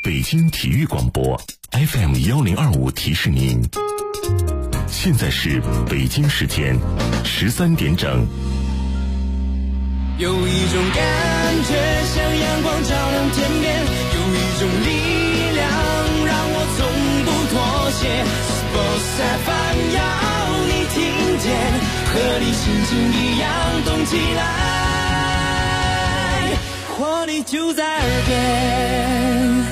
北京体育广播 FM1025提示您，现在是北京时间13点整。 有一种感觉像阳光照亮天边，有一种力量让我从不妥协。Sports FM 要你听见，和你心情一样动起来，活力就在耳边。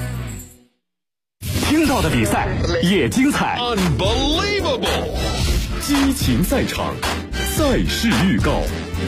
听到的比赛也精彩 Unbelievable 激情赛场，赛事预告。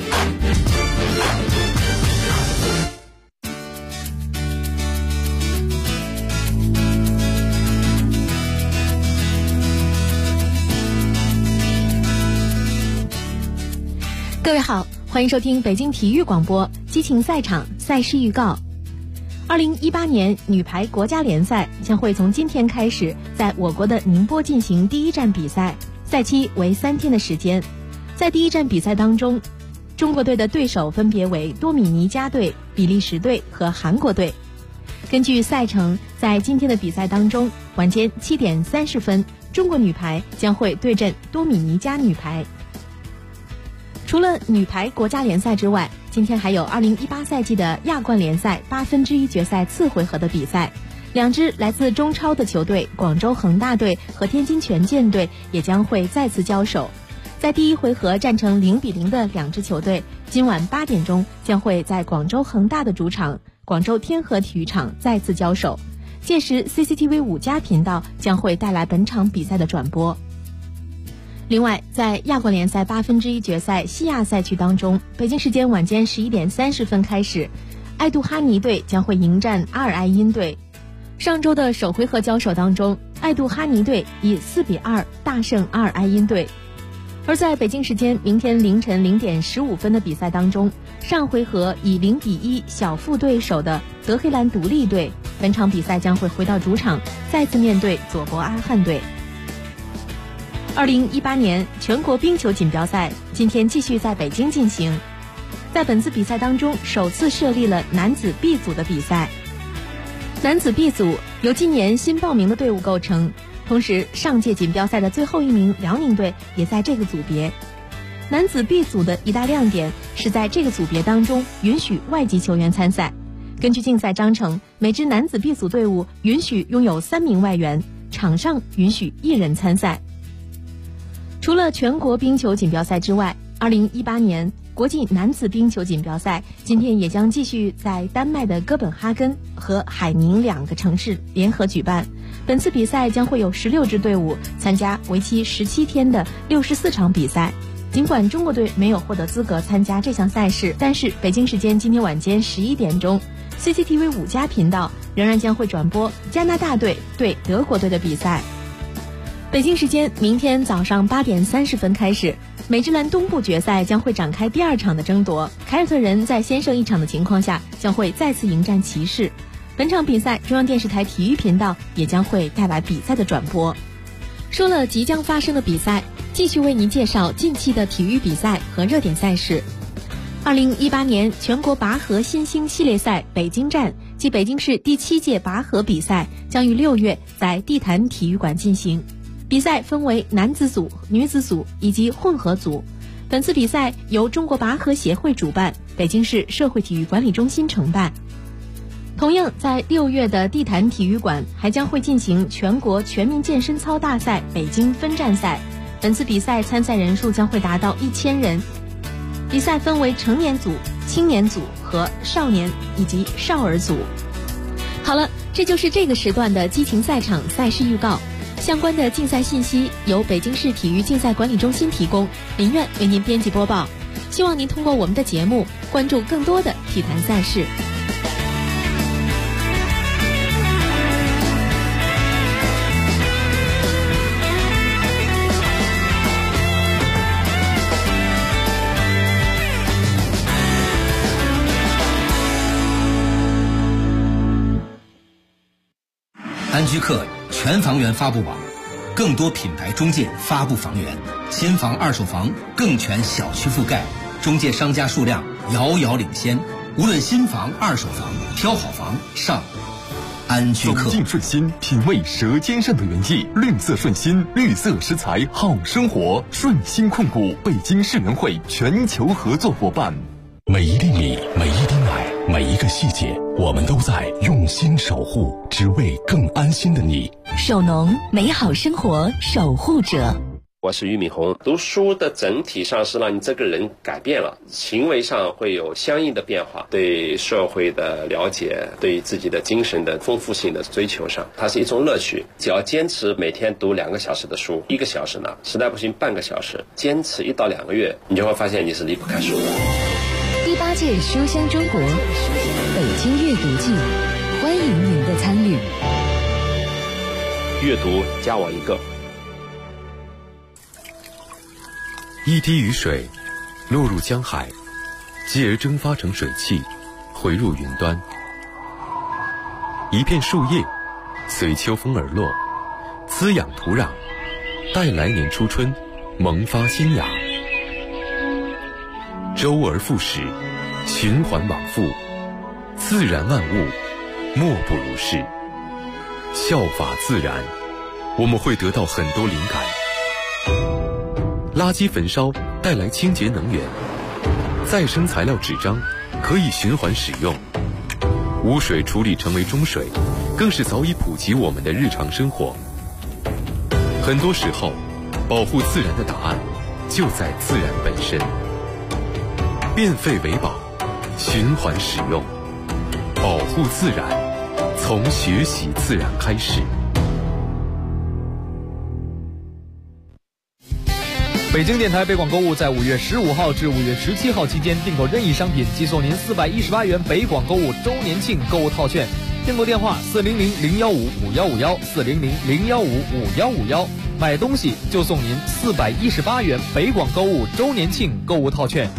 各位好，欢迎收听北京体育广播激情赛场赛事预告。2018年女排国家联赛将会从今天开始在我国的宁波进行第一站比赛，赛期为3天的时间。在第一站比赛当中，中国队的对手分别为多米尼加队、比利时队和韩国队。根据赛程，在今天的比赛当中，晚间7点30分，中国女排将会对阵多米尼加女排。除了女排国家联赛之外，今天还有2018赛季的亚冠联赛1/8决赛次回合的比赛，两支来自中超的球队广州恒大队和天津权健队也将会再次交手。在第一回合战成0-0的两支球队，今晚8点钟将会在广州恒大的主场广州天河体育场再次交手，届时 CCTV 5+频道将会带来本场比赛的转播。另外，在亚冠联赛1/8决赛西亚赛区当中，北京时间晚间11点30分开始，爱杜哈尼队将会迎战阿尔艾因队。上周的首回合交手当中，爱杜哈尼队以4-2大胜阿尔艾因队。而在北京时间明天凌晨0点15分的比赛当中，上回合以0-1小负对手的德黑兰独立队，本场比赛将会回到主场，再次面对佐伯阿汉队。2018年全国冰球锦标赛今天继续在北京进行，在本次比赛当中首次设立了男子 B 组的比赛。男子 B 组由今年新报名的队伍构成，同时上届锦标赛的最后一名辽宁队也在这个组别。男子 B 组的一大亮点是在这个组别当中允许外籍球员参赛。根据竞赛章程，每支男子 B 组队伍允许拥有3名外援，场上允许1人参赛。除了全国冰球锦标赛之外，2018年国际男子冰球锦标赛今天也将继续在丹麦的哥本哈根和海宁2个城市联合举办。本次比赛将会有16支队伍参加为期17天的64场比赛。尽管中国队没有获得资格参加这项赛事，但是北京时间今天晚间11点钟 CCTV 5+频道仍然将会转播加拿大队对德国队的比赛。北京时间明天早上8点30分开始，美职篮东部决赛将会展开第2场的争夺。凯尔特人在先胜1场的情况下，将会再次迎战骑士。本场比赛中央电视台体育频道也将会带来比赛的转播。说了即将发生的比赛，继续为您介绍近期的体育比赛和热点赛事。2018年全国拔河新星系列赛北京站及北京市第7届拔河比赛将于6月在地坛体育馆进行。比赛分为男子组、女子组以及混合组。本次比赛由中国拔河协会主办，北京市社会体育管理中心承办。同样在6月的地坛体育馆还将会进行全国全民健身操大赛北京分站赛，本次比赛参赛人数将会达到1000人。比赛分为成年组、青年组和少年以及少儿组。好了，这就是这个时段的激情赛场赛事预告。相关的竞赛信息由北京市体育竞赛管理中心提供，林苑为您编辑播报。希望您通过我们的节目关注更多的体坛赛事。 安居客全房源发布网，更多品牌中介发布房源，新房二手房更全小区覆盖，中介商家数量遥遥领先。无论新房二手房，挑好房上安居客。 走进顺心，品味舌尖上的原意。绿色顺心，绿色食材好生活。顺心控股，北京市联会全球合作伙伴。 每一粒米，每一滴奶，每一个细节，我们都在用心守护，只为更安心的你。 守农，美好生活守护者。 我是俞敏洪。读书的整体上是让你这个人改变了，行为上会有相应的变化，对社会的了解，对自己的精神的丰富性的追求上，它是一种乐趣。只要坚持每天读2个小时的书，1个小时呢，实在不行半个小时，坚持1到2个月，你就会发现你是离不开书的。 第8届书香中国北京阅读季，欢迎您的参与。 阅读加我1个。 一滴雨水落入江海，继而蒸发成水汽，回入云端。一片树叶随秋风而落，滋养土壤，待来年初春萌发新芽。周而复始，循环往复，自然万物莫不如是。效法自然，我们会得到很多灵感。垃圾焚烧带来清洁能源，再生材料纸张可以循环使用，污水处理成为中水，更是早已普及我们的日常生活。很多时候，保护自然的答案就在自然本身。变废为宝，循环使用，保护自然，从学习自然开始。 北京电台北广购物在5月15号至5月17号期间订购任意商品即送您418元北广购物周年庆购物套券，订购电话400-015-5151，400-015-5151，买东西就送您418元北广购物周年庆购物套券。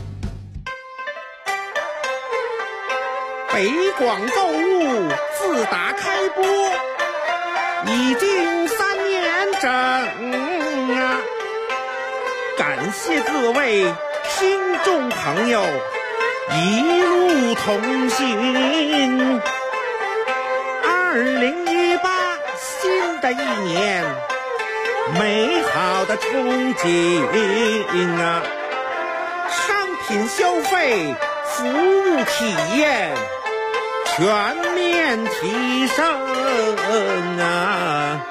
北广购物自打开播已经3年整啊，感谢各位听众朋友一路同行。2018新的一年，美好的憧憬啊，商品消费，服务体验全面提升啊！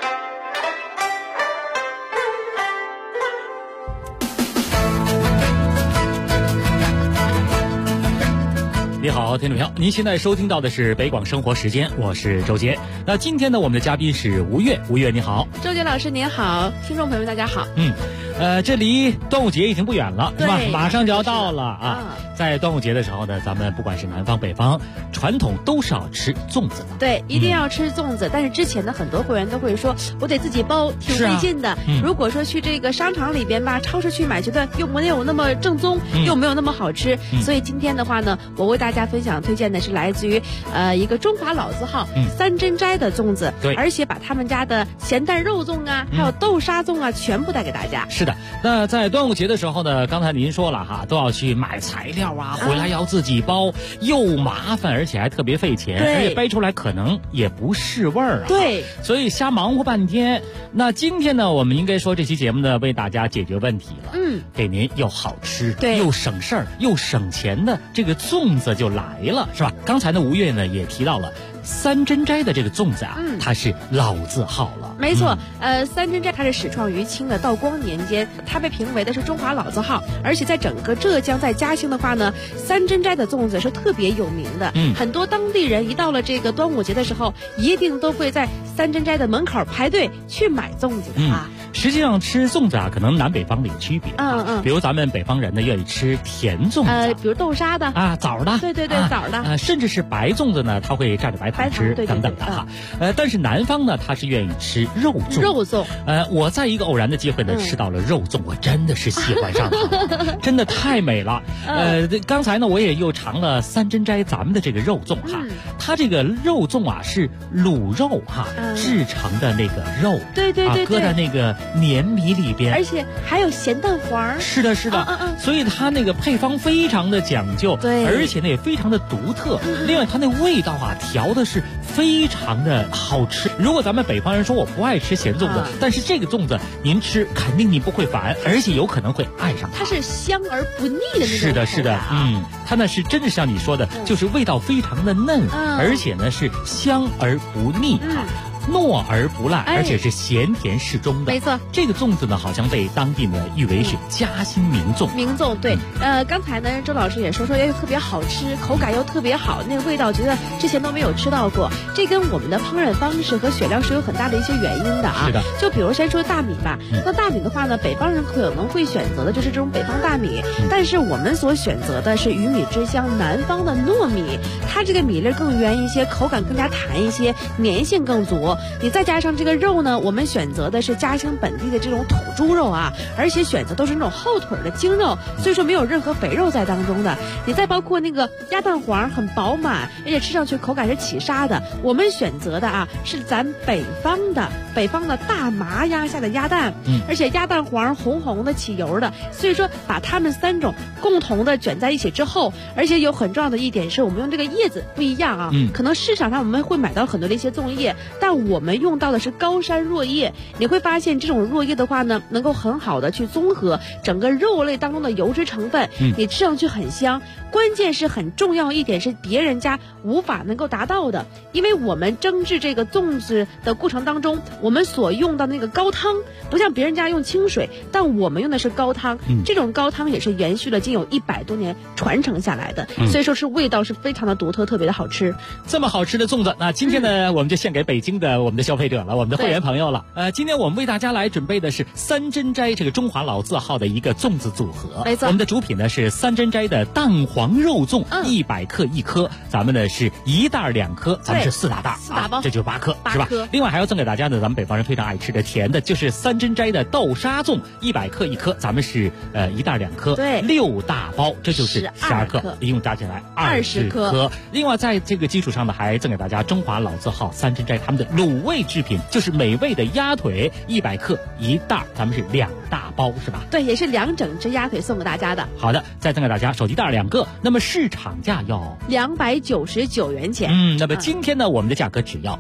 你好，听众朋友，您现在收听到的是北广生活时间，我是周杰。那今天呢，我们的嘉宾是吴越，吴越你好。 周杰老师您好，听众朋友大家好。 这离端午节已经不远了，是吧？马上就要到了啊！在端午节的时候呢，咱们不管是南方北方，传统都是要吃粽子的。 对，一定要吃粽子。但是之前的很多会员都会说，我得自己包，挺费劲的。如果说去这个商场里边吧，超市去买，觉得又没有那么正宗，又没有那么好吃。所以今天的话呢，我为大家分享推荐的是来自于一个中华老字号三珍斋的粽子， 对， 而且把他们家的咸蛋肉粽啊，还有豆沙粽啊，全部带给大家。 是的，那在端午节的时候呢，刚才您说了哈，都要去买材料啊，回来要自己包，又麻烦，而且还特别费钱，而且掰出来可能也不是味儿啊。 对， 所以瞎忙活半天。那今天呢，我们应该说这期节目呢，为大家解决问题了。给您又好吃，又省事儿，又省钱的这个粽子就来了，是吧？刚才呢，吴越呢也提到了三珍斋的这个粽子啊，它是老字号了。 没错，三珍斋它是始创于清的道光年间，它被评为的是中华老字号，而且在整个浙江在嘉兴的话呢，三珍斋的粽子是特别有名的。很多当地人一到了这个端午节的时候，一定都会在三珍斋的门口排队去买粽子的啊。 实际上吃粽子啊，可能南北方的有区别。比如咱们北方人呢，愿意吃甜粽子， 比如豆沙的啊，枣的， 对，枣的， 甚至是白粽子呢，它会蘸着白糖吃，等等的哈。但是南方呢，它是愿意吃肉粽。 肉粽， 我在一个偶然的机会呢，吃到了肉粽，我真的是喜欢上它，真的太美了。刚才呢，我也又尝了三珍斋咱们的这个肉粽哈，它这个肉粽啊是卤肉哈制成的那个肉， 对， 搁在那个黏米里边， 而且还有咸蛋黄。 是的，是的，所以它那个配方非常的讲究， 对， 而且呢也非常的独特。另外，它那味道啊调的是非常的好吃。如果咱们北方人说我不爱吃咸粽子，但是这个粽子您吃肯定你不会烦，而且有可能会爱上它。它是香而不腻的那种。 是的，是的，它呢是真的像你说的，就是味道非常的嫩，而且呢是香而不腻糯而不烂，而且是咸甜适中的。 没错， 这个粽子呢，好像被当地呢誉为是嘉兴名粽。 名粽，对。刚才呢，周老师也说又特别好吃，口感又特别好，那个味道觉得之前都没有吃到过。这跟我们的烹饪方式和选料是有很大的一些原因的啊。 是的。 就比如先说大米吧，那大米的话呢，北方人可能会选择的就是这种北方大米，但是我们所选择的是鱼米之乡南方的糯米，它这个米粒更圆一些，口感更加弹一些，粘性更足。你再加上这个肉呢，我们选择的是嘉兴本地的这种土猪肉啊，而且选择都是那种后腿的精肉，所以说没有任何肥肉在当中的。你再包括那个鸭蛋黄很饱满，而且吃上去口感是起沙的。我们选择的啊是咱北方的大麻压下的鸭蛋，而且鸭蛋黄红红的起油的，所以说把它们3种共同的卷在一起之后，而且有很重要的一点是我们用这个叶子不一样啊，可能市场上我们会买到很多的一些粽叶，但我们用到的是高山若叶。你会发现这种若叶的话呢，能够很好的去综合整个肉类当中的油脂成分，你吃上去很香。关键是很重要一点是别人家无法能够达到的，因为我们蒸制这个粽子的过程当中，我们所用到那个高汤不像别人家用清水，但我们用的是高汤，这种高汤也是延续了经有100多年传承下来的，所以说是味道是非常的独特，特别的好吃。 这么好吃的粽子，那今天呢，我们就献给北京的我们的消费者了，我们的会员朋友了。今天我们为大家来准备的是三珍斋这个中华老字号的一个粽子组合。 没错， 我们的主品呢是三珍斋的蛋黄肉粽，100克1颗，咱们呢是1袋2颗，咱们是4大袋 ，4大包， 这就是8颗，是吧？另外还要赠给大家呢，咱们北方人非常爱吃的甜的，就是三珍斋的豆沙粽，100克1颗，咱们是1袋2颗， 对 ，6大包，这就是12克，一共加起来20颗。另外在这个基础上呢，还赠给大家中华老字号三珍斋他们的卤味制品，就是美味的鸭腿，100克1袋，咱们是2大包，是吧？ 对，也是2整只鸭腿送给大家的。 好的，再赠给大家手机袋2个，那么市场价要 299元钱。 那么今天呢，我们的价格只要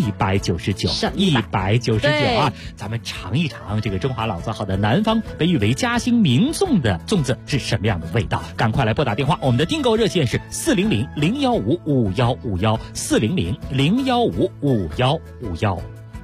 199啊！咱们尝一尝这个中华老字号的南方被誉为嘉兴名粽的粽子是什么样的味道。赶快来拨打电话，我们的订购热线是400-015-5151，400-015-5151。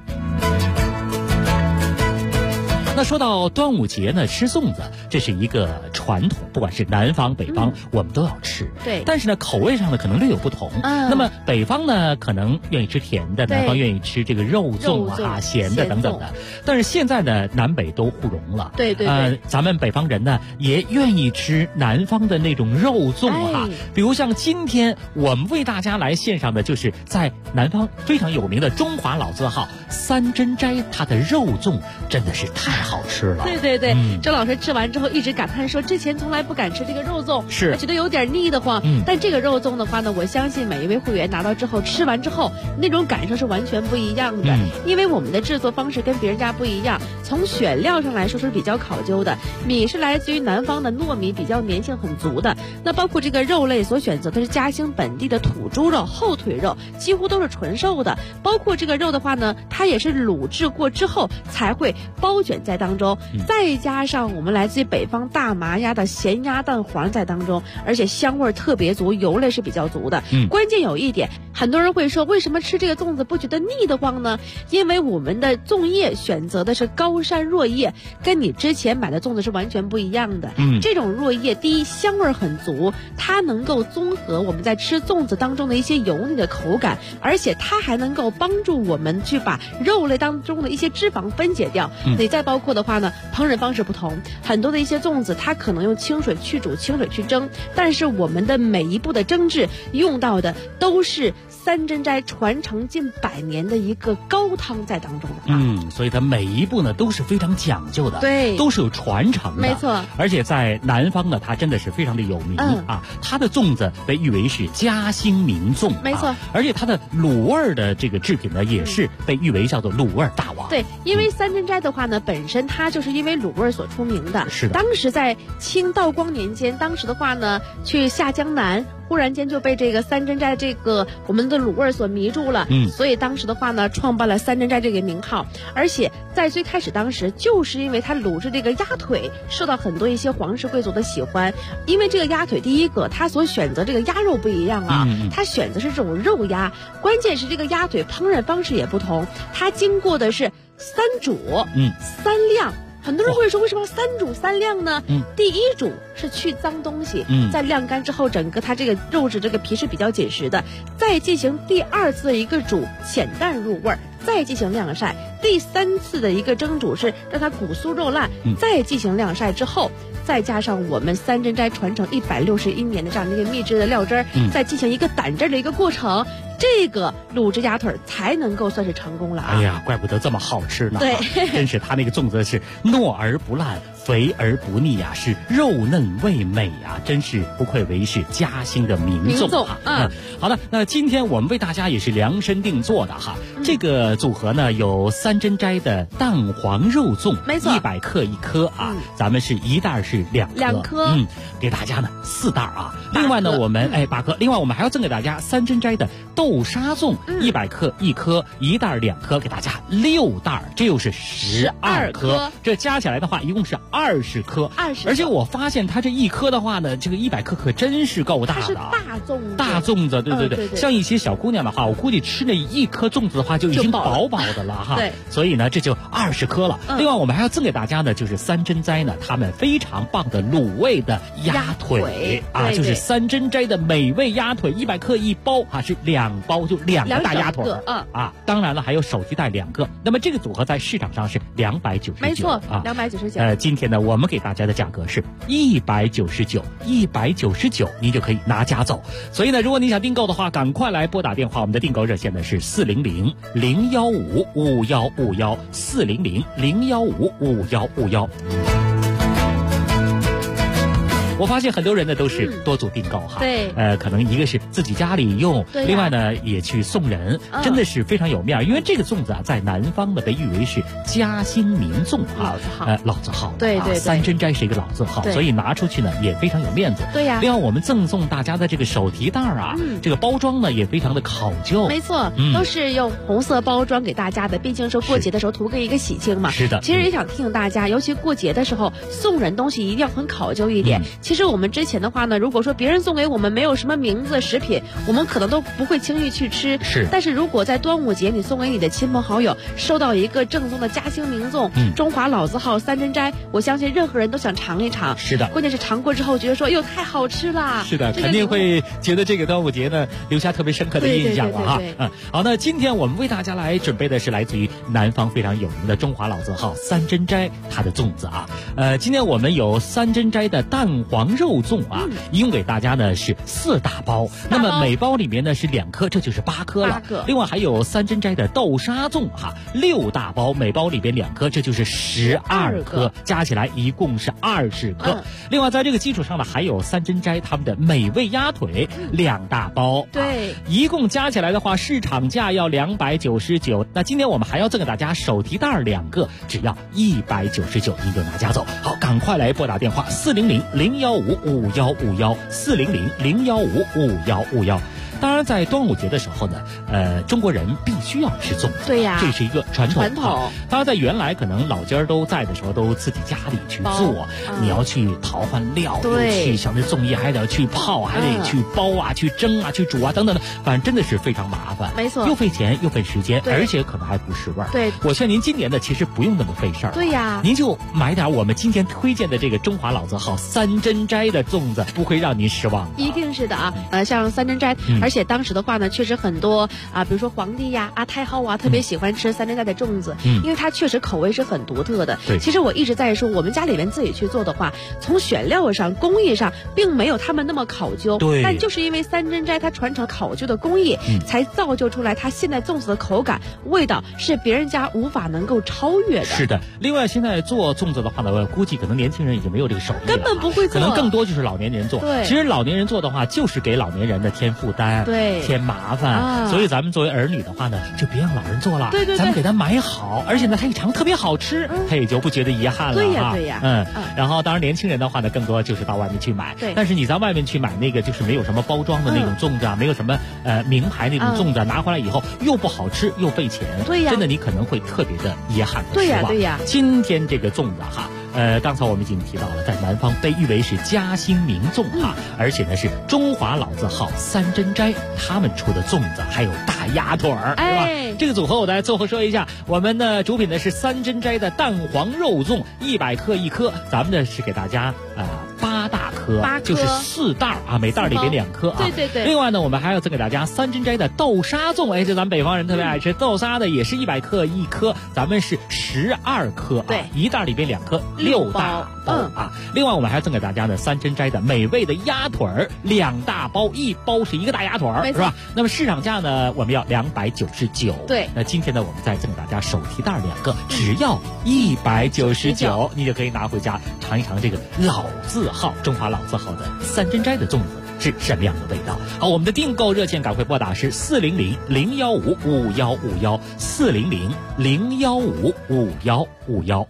那说到端午节呢，吃粽子这是一个传统，不管是南方北方，我们都要吃。 对， 但是呢，口味上呢可能略有不同。那么北方呢可能愿意吃甜的，南方愿意吃这个肉粽啊、咸的等等的。但是现在呢，南北都互融了。 对。 咱们北方人呢也愿意吃南方的那种肉粽哈。比如像今天我们为大家来献上的，就是在南方非常有名的中华老字号三珍斋，它的肉粽真的是太好吃了。 对，周老师吃完之后一直感叹说，之前从来不敢吃这个肉粽， 是觉得有点腻得慌。但这个肉粽的话呢，我相信每一位会员拿到之后，吃完之后那种感受是完全不一样的。因为我们的制作方式跟别人家不一样，从选料上来说是比较考究的。米是来自于南方的糯米，比较粘性很足的。那包括这个肉类所选择的是嘉兴本地的土猪肉、后腿肉，几乎都是纯瘦的。包括这个肉的话呢，它也是卤制过之后才会包卷在当中，再加上我们来自于北方大麻鸭的咸鸭蛋黄在当中，而且香味特别足，油类是比较足的。关键有一点，很多人会说，为什么吃这个粽子不觉得腻得慌呢？因为我们的粽叶选择的是高山若叶，跟你之前买的粽子是完全不一样的。这种若叶，第一香味很足，它能够综合我们在吃粽子当中的一些油腻的口感，而且它还能够帮助我们去把肉类当中的一些脂肪分解掉。你再包括的话呢，烹饪方式不同，很多的一些粽子它可能用清水去煮、清水去蒸，但是我们的每一步的蒸制用到的都是三珍斋传承近100年的一个高汤在当中的。 所以它每一步呢都是非常讲究的， 对， 都是有传承的， 没错。 而且在南方呢，它真的是非常的有名啊，它的粽子被誉为是嘉兴名粽， 没错。 而且它的卤味的这个制品呢，也是被誉为叫做卤味大王。 对，因为三珍斋的话呢，本身它就是因为卤味所出名的。 是的。 当时在清道光年间，当时的话呢，去下江南，忽然间就被这个三珍斋这个我们的卤味所迷住了，所以当时的话呢，创办了三珍斋这个名号。而且在最开始当时，就是因为它卤制这个鸭腿受到很多一些皇室贵族的喜欢，因为这个鸭腿第一个它所选择这个鸭肉不一样啊，它选择是这种肉鸭，关键是这个鸭腿烹饪方式也不同，它经过的是3煮3晾。很多人会说为什么要3煮3晾呢？第一煮是去脏东西，在晾干之后，整个它这个肉质这个皮是比较紧实的，再进行第2次的一个煮，浅淡入味儿，再进行晾晒，第3次的一个蒸煮是让它骨酥肉烂，再进行晾晒之后，再加上我们三珍斋传承161年的这样的一个秘制的料汁儿，再进行一个胆汁的一个过程，这个卤制鸭腿才能够算是成功了啊！ 哎呀，怪不得这么好吃呢！ 对， 真是它那个粽子是糯而不烂，肥而不腻啊，是肉嫩味美啊，真是不愧为是嘉兴的名粽啊！好的，那今天我们为大家也是量身定做的哈，这个组合呢有三珍斋的蛋黄肉粽， 没错 ，100克1颗啊，咱们是一袋是2颗，给大家呢4袋啊。另外呢，我们8颗，另外我们还要赠给大家三珍斋的豆沙粽，100克1颗，一袋2颗，给大家6袋，这又是12颗，这加起来的话一共是20颗。而且我发现它这1颗的话呢，这个100克可真是够大的， 它是大粽子，对，像一些小姑娘的话，我估计吃那1颗粽子的话就已经饱饱的了哈。 对， 所以呢这就20颗了。另外我们还要赠给大家呢，就是三珍斋呢他们非常棒的卤味的鸭腿啊，就是三珍斋的美味鸭腿，100克1包啊，是2包，就2个大鸭腿啊。当然了，还有手提袋2个。那么这个组合在市场上是299， 没错啊，299。 今天呢，我们给大家的价格是199，您就可以拿家走。所以呢，如果你想订购的话，赶快来拨打电话，我们的订购热线呢是400-015-5151，400-015-5151。我发现很多人呢都是多组订购哈， 对， 可能一个是自己家里用，另外呢也去送人，真的是非常有面。因为这个粽子啊，在南方呢被誉为是嘉兴名粽啊，老字号， 对， 三珍斋是一个老字号，所以拿出去呢也非常有面子。 对呀， 另外我们赠送大家的这个手提袋啊，这个包装呢也非常的考究， 没错，都是用红色包装给大家的，毕竟说过节的时候图个一个喜庆嘛。 是的， 其实也想提醒大家，尤其过节的时候送人东西一定要很考究一点。其实我们之前的话呢，如果说别人送给我们没有什么名字食品，我们可能都不会轻易去吃。但是如果在端午节你送给你的亲朋好友，收到一个正宗的嘉兴名粽，中华老字号三珍斋，我相信任何人都想尝一尝。 是的， 关键是尝过之后觉得说，哎呦太好吃了。 是的，肯定会觉得这个端午节呢留下特别深刻的印象了哈。好，那今天我们为大家来准备的是来自于南方非常有名的中华老字号三珍斋它的粽子啊。今天我们有三珍斋的蛋黄肉粽啊，一共给大家呢是4大包，那么每包里面呢是2颗，这就是8颗了。另外还有三珍斋的豆沙粽哈，6大包，每包里边2颗，这就是12颗，加起来一共是20颗。另外在这个基础上呢，还有三珍斋他们的美味鸭腿2大包， 对， 一共加起来的话，市场价要299。那今天我们还要赠给大家手提袋2个，只要199，您就拿家走。好，赶快来拨打电话400-015-5151，400-015-5151。当然，在端午节的时候呢，中国人必须要吃粽子， 对呀， 这是一个传统。当然，在原来可能老家都在的时候，都自己家里去做，你要去淘换料，又去像这粽叶还得去泡，还得去包啊，去蒸啊，去煮啊，等等的，反正真的是非常麻烦， 没错， 又费钱又费时间，而且可能还不是味儿。 对， 我劝您今年呢，其实不用那么费事儿。 对呀， 您就买点我们今天推荐的这个中华老字号三珍斋的粽子，不会让您失望的。 一定是的啊，像三珍斋，而而且当时的话呢，确实很多比如说皇帝呀、太后啊，特别喜欢吃三珍斋的粽子，因为它确实口味是很独特的。其实我一直在说，我们家里面自己去做的话，从选料上、工艺上，并没有他们那么考究。但就是因为三珍斋它传承考究的工艺，才造就出来它现在粽子的口感、味道是别人家无法能够超越的。 是的。另外，现在做粽子的话呢，我估计可能年轻人已经没有这个手艺了， 根本不会做， 可能更多就是老年人做。其实老年人做的话，就是给老年人的添负担，添麻烦。所以咱们作为儿女的话呢，就别让老人做了，咱们给他买好，而且呢，他一尝特别好吃，他也就不觉得遗憾了。 对呀。 然后当然年轻人的话呢，更多就是到外面去买。但是你在外面去买那个就是没有什么包装的那种粽子啊，没有什么名牌那种粽子，拿回来以后又不好吃又费钱，真的你可能会特别的遗憾和失望。 对呀。 今天这个粽子刚才我们已经提到了，在南方被誉为是嘉兴名粽而且呢是中华老字号三珍斋他们出的粽子，还有大鸭腿儿，是吧？这个组合我来最后说一下，我们呢主品呢是三珍斋的蛋黄肉粽，100克一颗，咱们呢是给大家8大颗，就是4袋每袋里边2颗对。 另外呢，我们还要赠给大家三珍斋的豆沙粽，这咱们北方人特别爱吃豆沙的，也是100克一颗，咱们是12颗一袋里边2颗，6大包另外我们还要赠给大家呢三珍斋的美味的鸭腿儿，2大包，一包是一个大鸭腿儿，是吧？那么市场价呢，我们要299。 对。 那今天呢，我们再赠给大家手提袋2个，只要199，你就可以拿回家尝一尝这个老字号中华老字号的三珍斋的粽子是什么样的味道。好，我们的订购热线赶快拨打是400-015-5151，400-015-5151。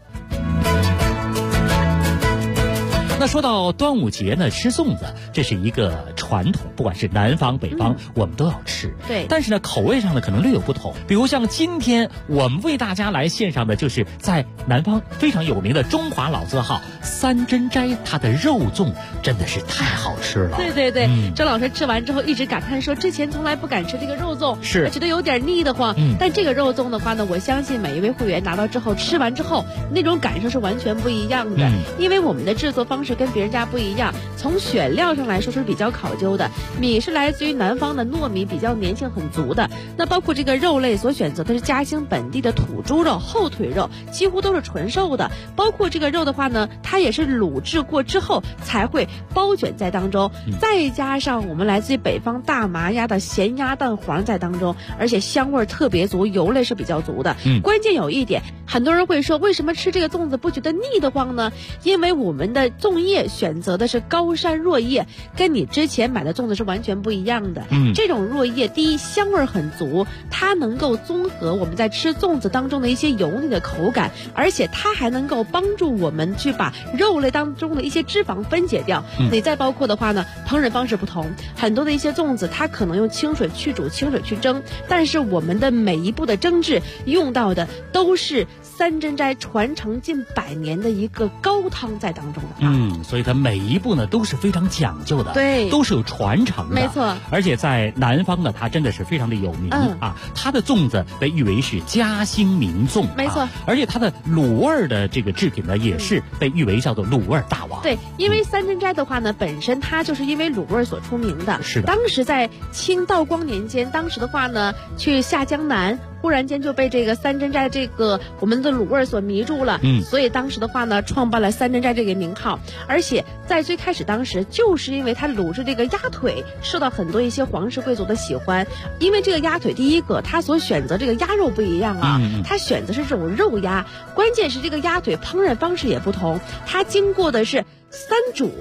那说到端午节呢，吃粽子这是一个传统，不管是南方北方，我们都要吃。但是呢，口味上呢可能略有不同。比如像今天我们为大家来献上的，就是在南方非常有名的中华老字号三珍斋，它的肉粽真的是太好吃了。 对。周老师吃完之后一直感叹说，之前从来不敢吃这个肉粽，觉得有点腻得慌。但这个肉粽的话呢，我相信每一位会员拿到之后，吃完之后那种感受是完全不一样的。因为我们的制作方式跟别人家不一样，从选料上来说是比较考究的，米是来自于南方的糯米，比较粘性很足的。那包括这个肉类所选择的是嘉兴本地的土猪肉、后腿肉，几乎都是纯瘦的。包括这个肉的话呢，它也是卤制过之后才会包卷在当中，再加上我们来自于北方大麻鸭的咸鸭蛋黄在当中，而且香味特别足，油类是比较足的。关键有一点，很多人会说，为什么吃这个粽子不觉得腻得慌呢？因为我们的粽叶选择的是高山若叶，跟你之前买的粽子是完全不一样的。这种若叶第一香味很足，它能够综合我们在吃粽子当中的一些油腻的口感，而且它还能够帮助我们去把肉类当中的一些脂肪分解掉。你再包括的话呢，烹饪方式不同，很多的一些粽子它可能用清水去煮、清水去蒸，但是我们的每一步的蒸制用到的都是三珍斋传承近100年的一个高汤在当中的所以它每一步呢都是非常讲究的，都是有传承的， 没错。 而且在南方呢，它真的是非常的有名它的粽子被誉为是嘉兴名粽， 没错。 而且它的卤味的这个制品呢，也是被誉为叫做卤味大王。 对，因为三珍斋的话呢，本身它就是因为卤味所出名的。 是的。 当时在清道光年间，当时的话呢，去下江南，忽然间就被这个三珍斋这个我们的卤味所迷住了。所以当时的话呢，创办了三珍斋这个名号。而且在最开始当时，就是因为它卤制这个鸭腿受到很多一些皇室贵族的喜欢。因为这个鸭腿，第一个它所选择这个鸭肉不一样它选择是这种肉鸭，关键是这个鸭腿烹饪方式也不同，它经过的是3煮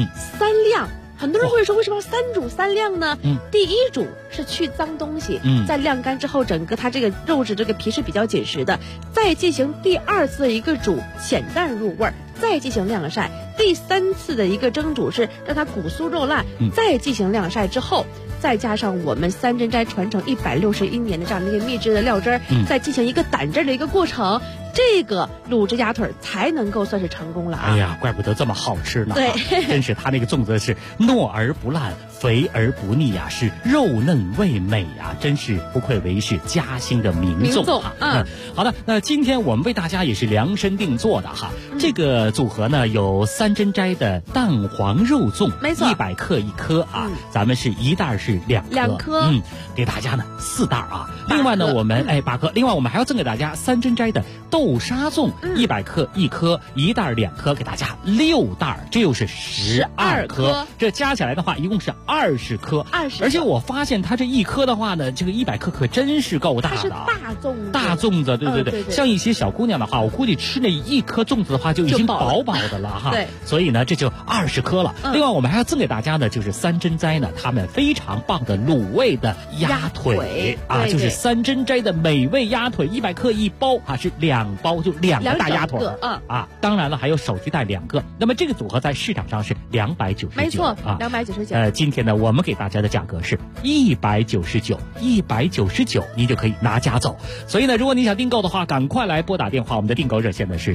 3晾。很多人会说，为什么要3煮3晾呢？第一煮是去脏东西，在晾干之后，整个它这个肉质这个皮是比较紧实的，再进行第2次的一个煮，浅淡入味儿，再进行晾晒，第3次的一个蒸煮是让它骨酥肉烂，再进行晾晒之后，再加上我们三珍斋传承161年的这样的一个秘制的料汁儿，再进行一个胆汁的一个过程，这个卤制鸭腿才能够算是成功了哎呀，怪不得这么好吃呢！ 对， 真是它那个粽子是糯而不烂， 肥而不腻啊，是肉嫩味美啊，真是不愧为是嘉兴的名粽啊。好的，那今天我们为大家也是量身定做的哈。这个组合呢有三珍斋的蛋黄肉粽， 没错 ，100克1颗啊，咱们是一袋是2颗，给大家呢4袋啊。另外呢我们8颗，另外我们还要赠给大家三珍斋的豆沙粽，100克1颗，一袋2颗，给大家6袋，这又是12颗，这加起来的话一共是20颗。而且我发现它这一颗的话呢，这个100克可真是够大的，大粽子，对，像一些小姑娘的话，我估计吃那一颗粽子的话就已经饱的了哈。对，所以呢这就20颗了。另外我们还要赠给大家呢，就是三珍斋呢他们非常棒的卤味的鸭腿啊，就是三珍斋的美味鸭腿，100克1包啊，是2包，就2个大鸭腿啊。当然了，还有手提袋2个。那么这个组合在市场上是299， 没错啊，299。 今天呢我们给大家的价格是199，你就可以拿家走。所以呢，如果你想订购的话，赶快来拨打电话，我们的订购热线呢是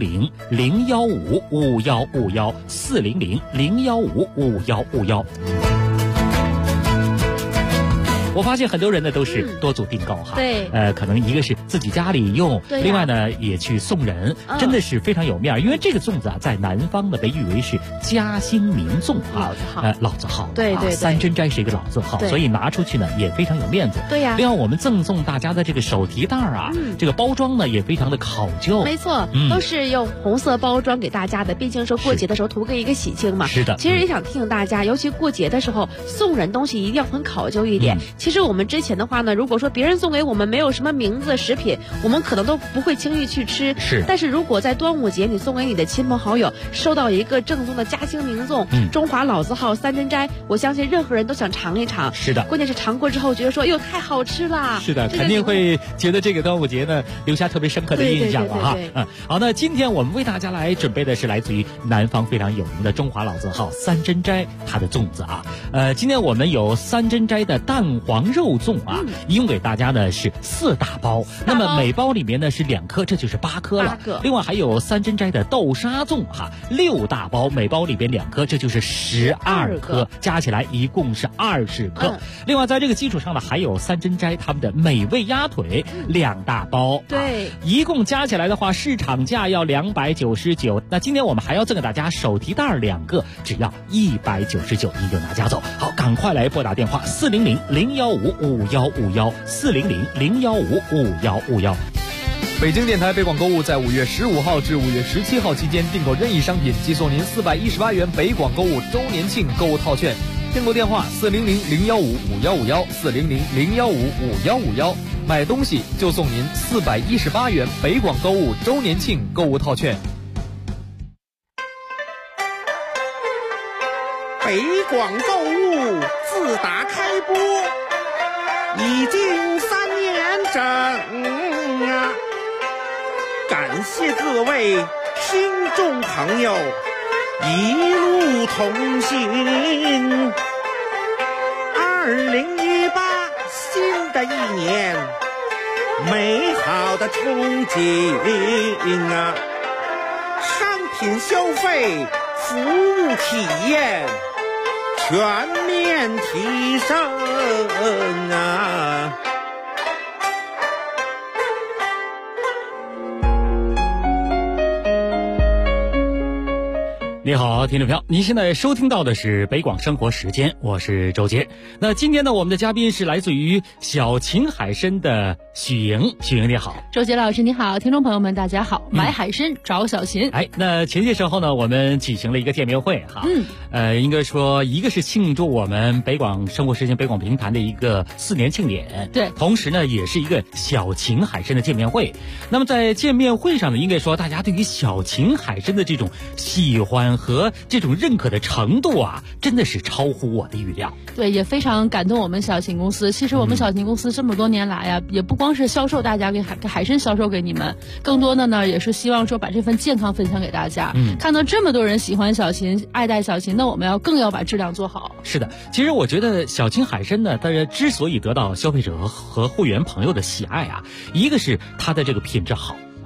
400-015-5151，400-015-5151。我发现很多人呢都是多组订购哈， 对， 可能一个是自己家里用，另外呢也去送人，真的是非常有面儿。因为这个粽子啊，在南方呢被誉为是嘉兴名粽啊，老字号， 对， 三珍斋是一个老字号，所以拿出去呢也非常有面子。 对呀， 另外我们赠送大家的这个手提袋啊，这个包装呢也非常的考究， 没错，都是用红色包装给大家的，毕竟说过节的时候图个一个喜庆嘛。 是的， 其实也想提醒大家，尤其过节的时候送人东西一定要很考究一点。其实我们之前的话呢，如果说别人送给我们没有什么名字食品，我们可能都不会轻易去吃。 是， 但是如果在端午节你送给你的亲朋好友，收到一个正宗的嘉兴名粽，中华老字号三珍斋，我相信任何人都想尝一尝。 是的， 关键是尝过之后觉得说，哟，太好吃啦。 是的，肯定会觉得这个端午节呢留下特别深刻的印象了哈。好，那今天我们为大家来准备的是来自于南方非常有名的中华老字号三珍斋它的粽子啊。今天我们有三珍斋的蛋黄肉粽啊，一共给大家呢是4大包，那么每包里面呢是2颗，这就是8颗了。另外还有三珍斋的豆沙粽哈，6大包，每包里边2颗，这就是12颗，加起来一共是20颗。另外在这个基础上呢，还有三珍斋他们的美味鸭腿2大包， 对， 一共加起来的话，市场价要299。那今天我们还要赠给大家手提袋2个，只要199，您就拿家走。好，赶快来拨打电话400-015-5151，400-015-5151。 北京电台北广购物在5月15号至5月17号期间订购任意商品，即送您418元北广购物周年庆购物套券。订购电话400-015-5151，400-015-5151。买东西就送您418元北广购物周年庆购物套券。 北广购物自打开播已经3年整啊，感谢各位听众朋友一路同行。2018新的一年，美好的憧憬啊，商品消费，服务体验全面提升啊！ 你好，听众朋友，您现在收听到的是北广生活时间，我是周杰。那今天呢，我们的嘉宾是来自于小秦海参的许莹，许莹你好。 周杰老师你好，听众朋友们大家好。买海参找小秦。 那前些时候呢，我们举行了一个见面会哈。应该说一个是庆祝我们北广生活时间北广评弹的一个4年庆典， 对， 同时呢也是一个小秦海参的见面会。那么在见面会上呢，应该说大家对于小秦海参的这种喜欢和这种认可的程度啊，真的是超乎我的预料。 对，也非常感动我们小秦公司。其实我们小秦公司这么多年来啊，也不光是销售大家给海参销售给你们，更多的呢也是希望说把这份健康分享给大家。看到这么多人喜欢小秦，爱戴小秦，那我们更要把质量做好。 是的，其实我觉得小秦海参呢，它之所以得到消费者和会员朋友的喜爱啊，一个是它的这个品质好。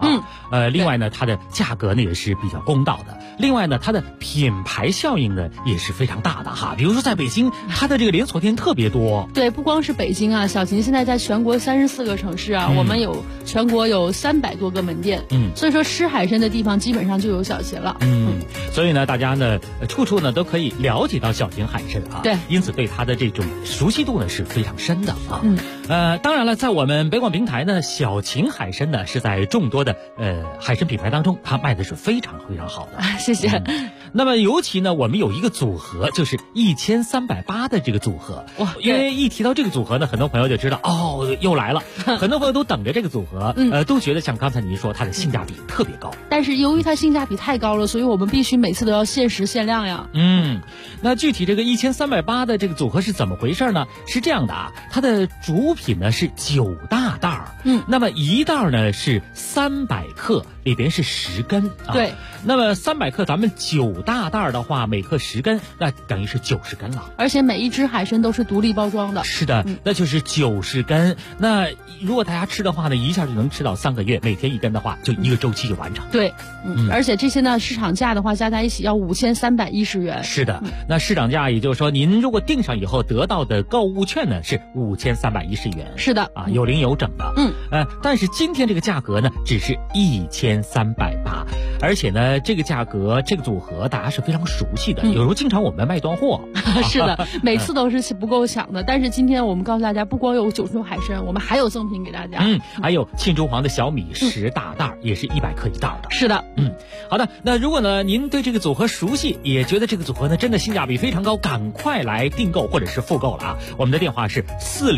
另外呢，它的价格呢也是比较公道的。另外呢，它的品牌效应呢也是非常大的哈。比如说在北京，它的这个连锁店特别多。 对，不光是北京啊，小秦现在在全国34个城市啊，我们全国有300多个门店。所以说吃海参的地方基本上就有小秦了。 所以呢，大家呢处处呢都可以了解到小秦海参啊。 对， 因此对它的这种熟悉度呢是非常深的啊。当然了，在我们北广平台呢，小秦海参呢是在众多的海参品牌当中，它卖的是非常非常好的。 谢谢。 那么尤其呢，我们有一个组合，就是1380的这个组合。哇，因为一提到这个组合呢，很多朋友就知道又来了。很多朋友都等着这个组合，都觉得像刚才您说，它的性价比特别高。 但是由于它性价比太高了，所以我们必须每次都要限时限量呀。 那具体这个1380的这个组合是怎么回事呢？是这样的啊，它的主品呢是9大袋儿，那么一袋呢是300克，里边是10根啊。 对， 那么300克，咱们9大袋的话，每克10根，那等于是90根了。 而且每一只海参都是独立包装的。 是的，那就是90根。那如果大家吃的话呢，一下就能吃到3个月，每天1根的话，就1个周期就完成。 对，而且这些呢，市场价的话加在一起要5310元。 是的，那市场价也就是说，您如果订上以后得到的购物券呢是5310元。 是的啊，有零有整的。但是今天这个价格呢，只是1380，而且呢，这个价格这个组合大家是非常熟悉的，有时候经常我们卖断货。 是的，每次都是不够抢的。但是今天我们告诉大家，不光有9种海参，我们还有赠品给大家。 还有沁珠黄的小米10大袋，也是100克一袋的。 是的， 好的。那如果呢您对这个组合熟悉，也觉得这个组合呢真的性价比非常高，赶快来订购或者是复购了啊！我们的电话是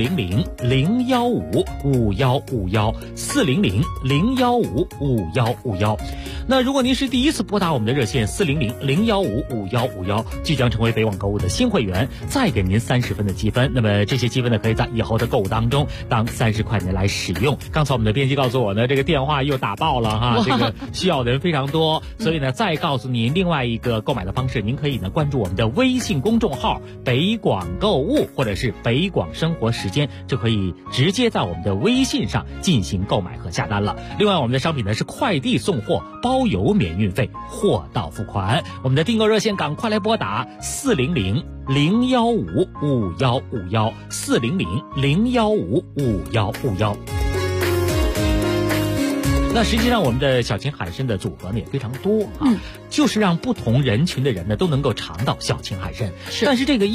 400-015-5151，400-015-5151。那如果您是第一次拨打我们的热线400-015-5151，即将成为北网购物的新会员，再给您30分的积分。那么这些积分呢，可以在以后的购物当中当30块钱来使用。刚才我们的编辑告诉我呢，这个电话又打爆了哈，这个需要的人非常多，所以呢，再告诉您另外一个购买的方式，您可以呢关注我们的微信公众号北广购物或者是北广生活时间，就可以直接在我们的微信上进行购买和下单了。另外我们的商品呢是快递送货，包邮免运费，货到付款。我们的订购热线赶快来拨打400-015-5151，400-015-5151。那实际上我们的小秦海参的组合呢也非常多啊，就是让不同人群的人呢都能够尝到小秦海参。但是这个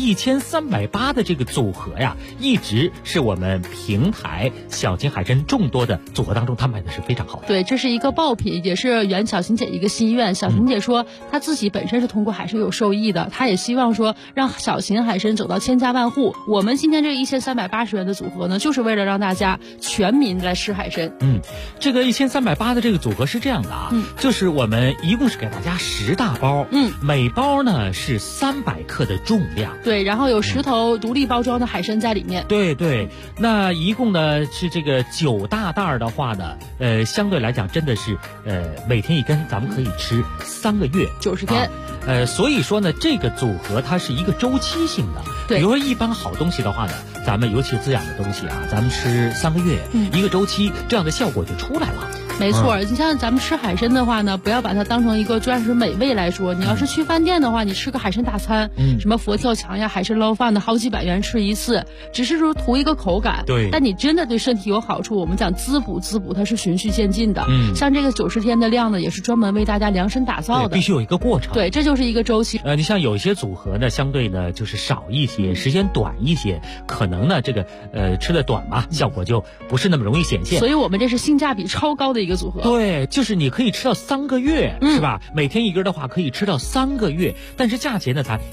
1380的这个组合呀，一直是我们平台小秦海参众多的组合当中，它卖的是非常好的。 对，这是一个爆品，也是圆小秦姐一个心愿。小秦姐说，她自己本身是通过海参有受益的，她也希望说让小秦海参走到千家万户。我们今天这个1380元的组合呢，就是为了让大家全民来吃海参。 这个1380的这个组合是这样的啊，就是我们一共是给大家10大包，每包呢是300克的重量。 对，然后有10头独立包装的海参在里面。 对，那一共呢是这个9大袋的话呢，相对来讲真的是每天1根，咱们可以吃3个月 ，90天。 所以说呢，这个组合它是一个周期性的。 对， 比如说一般好东西的话呢，咱们尤其滋养的东西啊，咱们吃3个月，一个周期，这样的效果就出来了。 没错，你像咱们吃海参的话呢，不要把它当成一个专属美味来说。你要是去饭店的话，你吃个海参大餐，什么佛跳墙呀、海参捞饭的，好几百元吃一次，只是说图一个口感。 对， 但你真的对身体有好处，我们讲滋补，它是循序渐进的。像这个90天的量呢，也是专门为大家量身打造的， 必须有一个过程。 对，这就是一个周期。 你像有一些组合呢，相对呢就是少一些，时间短一些，可能呢这个吃的短嘛，效果就不是那么容易显现。 所以我们这是性价比超高的一个组合。 对，就是你可以吃到3个月，是吧？每天1根的话可以吃到3个月，但是价钱呢才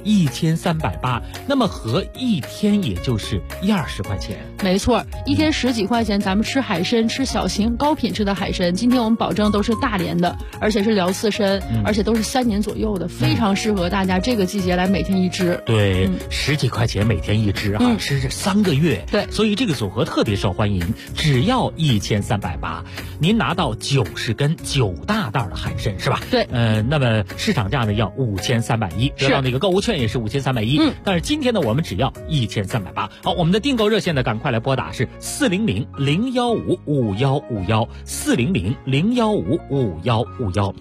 1380，那么合一天也就是20块钱。 没错，一天10几块钱，咱们吃海参，吃小型高品质的海参。今天我们保证都是大连的，而且是辽刺参，而且都是3年左右的，非常适合大家这个季节来每天1只。 对，10几块钱每天1只啊，吃3个月。 对， 所以这个组合特别受欢迎，只要1380，您拿到到90根9大袋的海参是吧？ 对。 那么市场价呢要5310，得到那个购物券也是5310。但是今天呢，我们只要1380。好，我们的订购热线呢，赶快来拨打是400-015-5151，400-015-5151。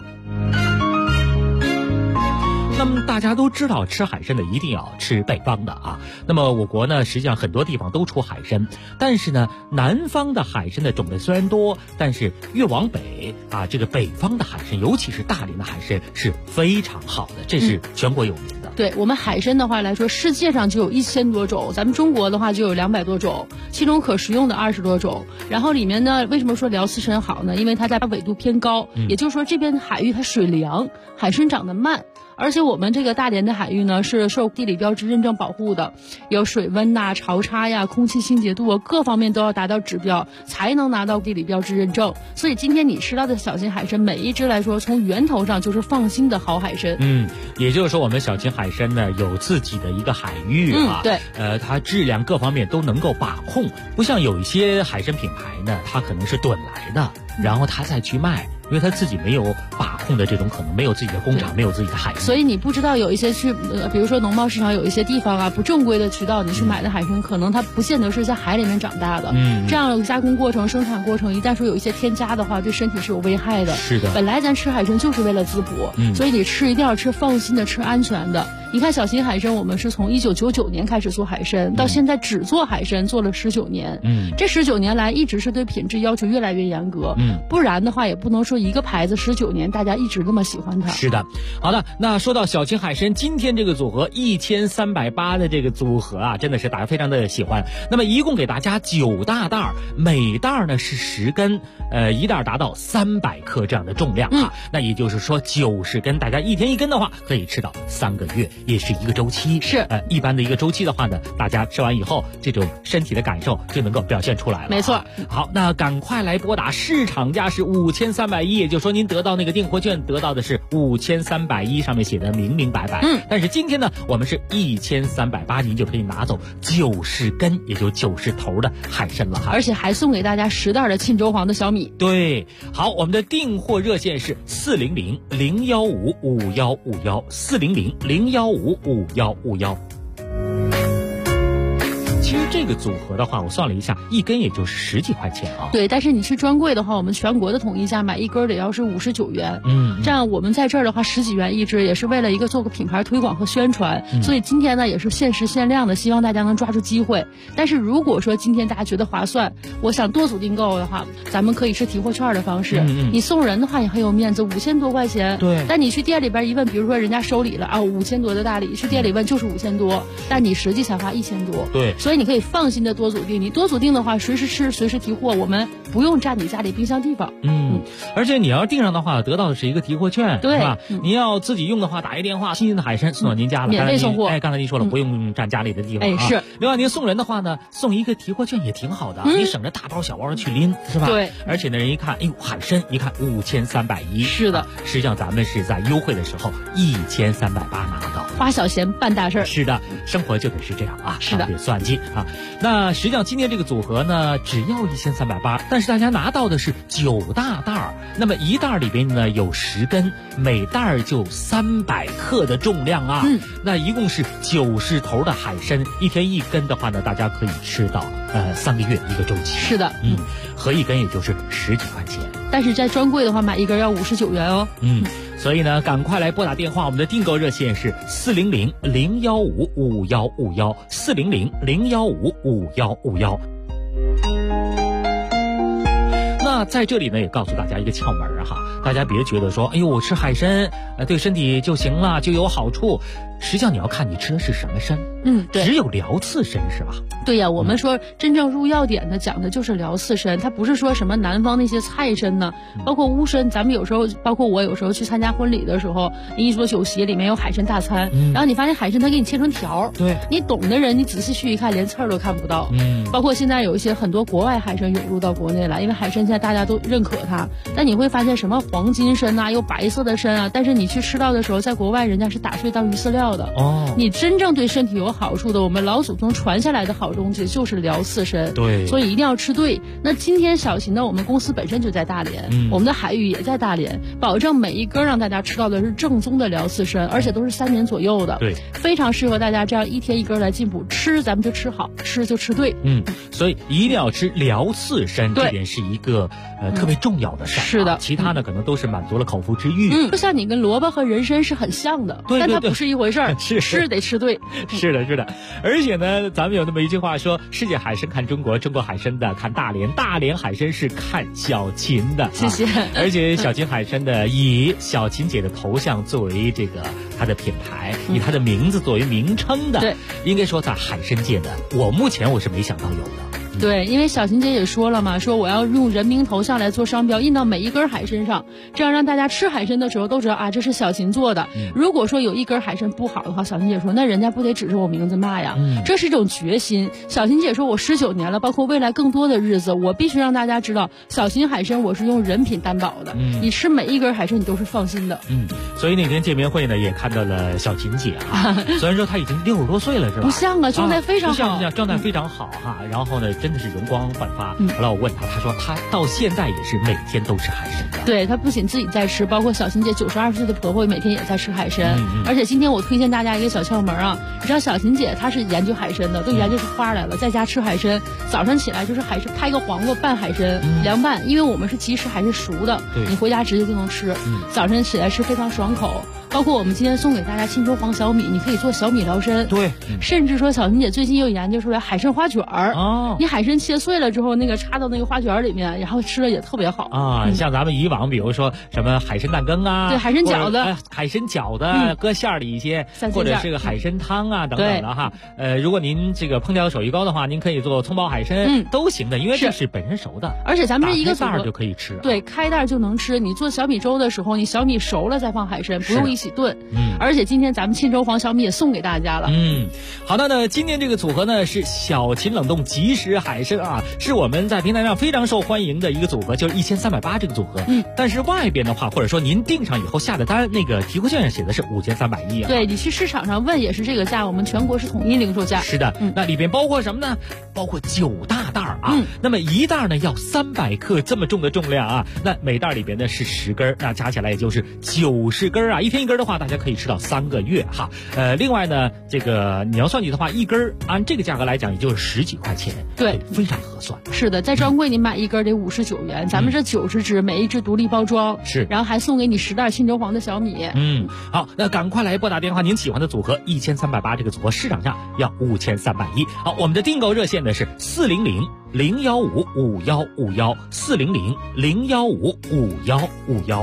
那么大家都知道，吃海参的一定要吃北方的啊。那么我国呢，实际上很多地方都出海参，但是呢，南方的海参的种类虽然多，但是越往北啊，这个北方的海参，尤其是大连的海参是非常好的，这是全国有名的。 对我们海参的话来说，世界上就有1000多种，咱们中国的话就有200多种，其中可食用的20多种。然后里面呢，为什么说辽刺参好呢？因为它在纬度偏高，也就是说这边的海域它水凉，海参长得慢。而且我们这个大连的海域呢，是受地理标志认证保护的，有水温呐、潮差呀、空气清洁度啊，各方面都要达到指标，才能拿到地理标志认证。所以今天你吃到的小型海参，每一只来说，从源头上就是放心的好海参。 也就是说，我们小型海参呢，有自己的一个海域啊， 对， 它质量各方面都能够把控，不像有一些海参品牌呢，它可能是趸来的，然后它再去卖。因为他自己没有把控的这种可能，没有自己的工厂，没有自己的海域， 所以你不知道有一些去比如说农贸市场有一些地方啊，不正规的渠道你去买的海参，可能它不见得是在海里面长大的。这样加工过程、生产过程，一旦说有一些添加的话，对身体是有危害的。 是的， 本来咱吃海参就是为了滋补，所以你吃一定要吃放心的、吃安全的。你看小型海参，我们是从1999年开始做海参，到现在只做海参做了19年。这19年来一直是对品质要求越来越严格。不然的话也不能说一个牌子19年大家一直那么喜欢它。 是的，好的，那说到小型海参，今天这个组合1380的这个组合啊，真的是大家非常的喜欢。那么一共给大家9大袋，每袋呢是10根，一袋达到300克这样的重量啊。那也就是说90根，大家一天1根的话，可以吃到3个月。也是一个周期， 是一般的一个周期的话呢，大家吃完以后，这种身体的感受就能够表现出来了。 没错。 好，那赶快来拨打，市场价是5310，也就是说您得到那个订货券得到的是5310，上面写的明明白白。但是今天呢，我们是1380，您就可以拿走90根，也就90头的海参了哈。 而且还送给大家10袋的沁州黄的小米。 对，好，我们的订货热线是400-015-5151，400-015-5151。其实这个组合的话，我算了一下，一根也就是10几块钱啊。 对，但是你去专柜的话，我们全国的统一价买一根得要是59元。这样我们在这儿的话10几元一只，也是为了一个做个品牌推广和宣传。所以今天呢也是限时限量的，希望大家能抓住机会。但是如果说今天大家觉得划算，我想多组订购的话，咱们可以是提货券的方式。你送人的话也很有面子，5000多块钱。 对。 但你去店里边一问，比如说人家收礼了啊，5000多的大礼，去店里问就是5000多，但你实际才花1000多。 对。 所以你可以放心的多组订，你多组订的话，随时吃，随时提货，我们不用占你家里冰箱地方。 而且你要订上的话，得到的是一个提货券， 对吧？你要自己用的话，打一电话，新鲜的海参送到您家了， 免费送货。 刚才您说了，不用占家里的地方。 是。 另外您送人的话呢，送一个提货券也挺好的，你省着大包小包的去拎，是吧？ 对。 而且呢，人一看，哎呦，海参一看5310， 是的。 实际上咱们是在优惠的时候1380拿到， 花小钱办大事。 是的，生活就得是这样啊， 是的， 得算计啊。那实际上今天这个组合呢，只要1380，但是大家拿到的是9大袋，那么一袋里边呢有10根，每袋就300克的重量啊。那一共是90头的海参，一天1根的话呢，大家可以吃到3个月一个周期。 是的， 合一根也就是10几块钱。 但是在专柜的话，买一根要59元哦。 所以呢，赶快来拨打电话，我们的订购热线是400-015-5151，400-015-5151。那在这里呢，也告诉大家一个窍门哈，大家别觉得说，哎呦，我吃海参，对身体就行了，就有好处。实际上你要看你吃的是什么参。 对， 只有辽刺参是吧？ 对呀，我们说真正入药典的讲的就是辽刺参，它不是说什么南方那些菜参呢，包括乌参，咱们有时候，包括我有时候去参加婚礼的时候，一桌酒席里面有海参大餐，然后你发现海参它给你切成条， 对， 你懂的人你仔细去一看，连刺儿都看不到。包括现在有一些很多国外海参涌入到国内来，因为海参现在大家都认可它，但你会发现什么黄金参啊，有白色的参啊，但是你去吃到的时候，在国外人家是打碎当鱼饲料。 效的。哦，你真正对身体有好处的，我们老祖宗传下来的好东西就是聊刺参。 对， 所以一定要吃对。那今天小秦呢，我们公司本身就在大连，我们的海域也在大连，保证每一根让大家吃到的是正宗的聊刺参，而且都是3年左右的。 对， 非常适合大家这样一天一根来进补。吃咱们就吃好，吃就吃对。 所以一定要吃聊刺参，这点是一个特别重要的事儿。 是的， 其他呢可能都是满足了口腹之欲。 就像你跟萝卜和人参是很像的， 对， 但它不是一回事儿。 是吃得吃对。 是的，是的。而且呢，咱们有那么一句话说：世界海参看中国，中国海参的看大连，大连海参是看小秦的。 谢谢。 而且小秦海参的以小秦姐的头像作为这个它的品牌，以它的名字作为名称的， 对， 应该说在海参界的，目前我是没想到有的。 对，因为小秦姐也说了嘛，说我要用人名头像来做商标，印到每一根海参上，这样让大家吃海参的时候都知道啊，这是小秦做的。如果说有一根海参不好的话，小秦姐说那人家不得指着我名字骂呀。这是一种决心。小秦姐说我19年了，包括未来更多的日子，我必须让大家知道，小秦海参我是用人品担保的。你吃每一根海参你都是放心的。 所以那天见面会呢，也看到了小秦姐啊，虽然说她已经60多岁了，是吧？ 不像啊，状态非常好， 状态非常好哈。然后呢，真的是容光焕发。后来我问她，她说她到现在也是每天都吃海参的。 对，她不仅自己在吃，包括小秦姐92岁的婆婆每天也在吃海参。而且今天我推荐大家一个小窍门啊，你知道小秦姐她是研究海参的，都研究出花来了，在家吃海参，早上起来就是海参开个黄瓜拌海参，凉拌，因为我们是即食海参熟的，你回家直接就能吃。早晨起来吃非常爽口。包括我们今天送给大家沁州黄小米，你可以做小米疗参。 对， 甚至说小秦姐最近又研究出来海参花卷儿。你海参切碎了之后，那个插到那个花卷里面，然后吃了也特别好啊。像咱们以往比如说什么海参蛋羹啊， 对，海参饺子， 海参饺子搁馅儿里一些，或者是个海参汤啊等等的哈。如果您这个烹调手艺高的话，您可以做葱爆海参都行的，因为这是本身熟的， 而且咱们这一个袋儿就可以吃。 对，开袋就能吃。你做小米粥的时候，你小米熟了再放海参，不用一起炖。而且今天咱们沁州黄小米也送给大家了。 好的呢，今天这个组合呢是小秦冷冻即食海参啊，是我们在平台上非常受欢迎的一个组合，就是1380这个组合。但是外边的话，或者说您订上以后下的单，那个提货券上写的是5310啊。 对，你去市场上问也是这个价，我们全国是统一零售价。 是的，那里边包括什么呢？包括9大袋啊。那么一袋呢要300克这么重的重量啊，那每袋里边呢是10根，那加起来也就是90根啊，一天一根的话，大家可以吃到3个月哈。另外呢，这个你要算计的话，一根按这个价格来讲，也就是10几块钱， 对， 非常合算。 是的，在专柜你买一根得59元，咱们这90只，每一只独立包装， 是， 然后还送给你10袋沁州黄的小米。 好，那赶快来拨打电话，您喜欢的组合1380这个组合市场价要5310。好，我们的订购热线呢是400-015-5151，400-015-5151。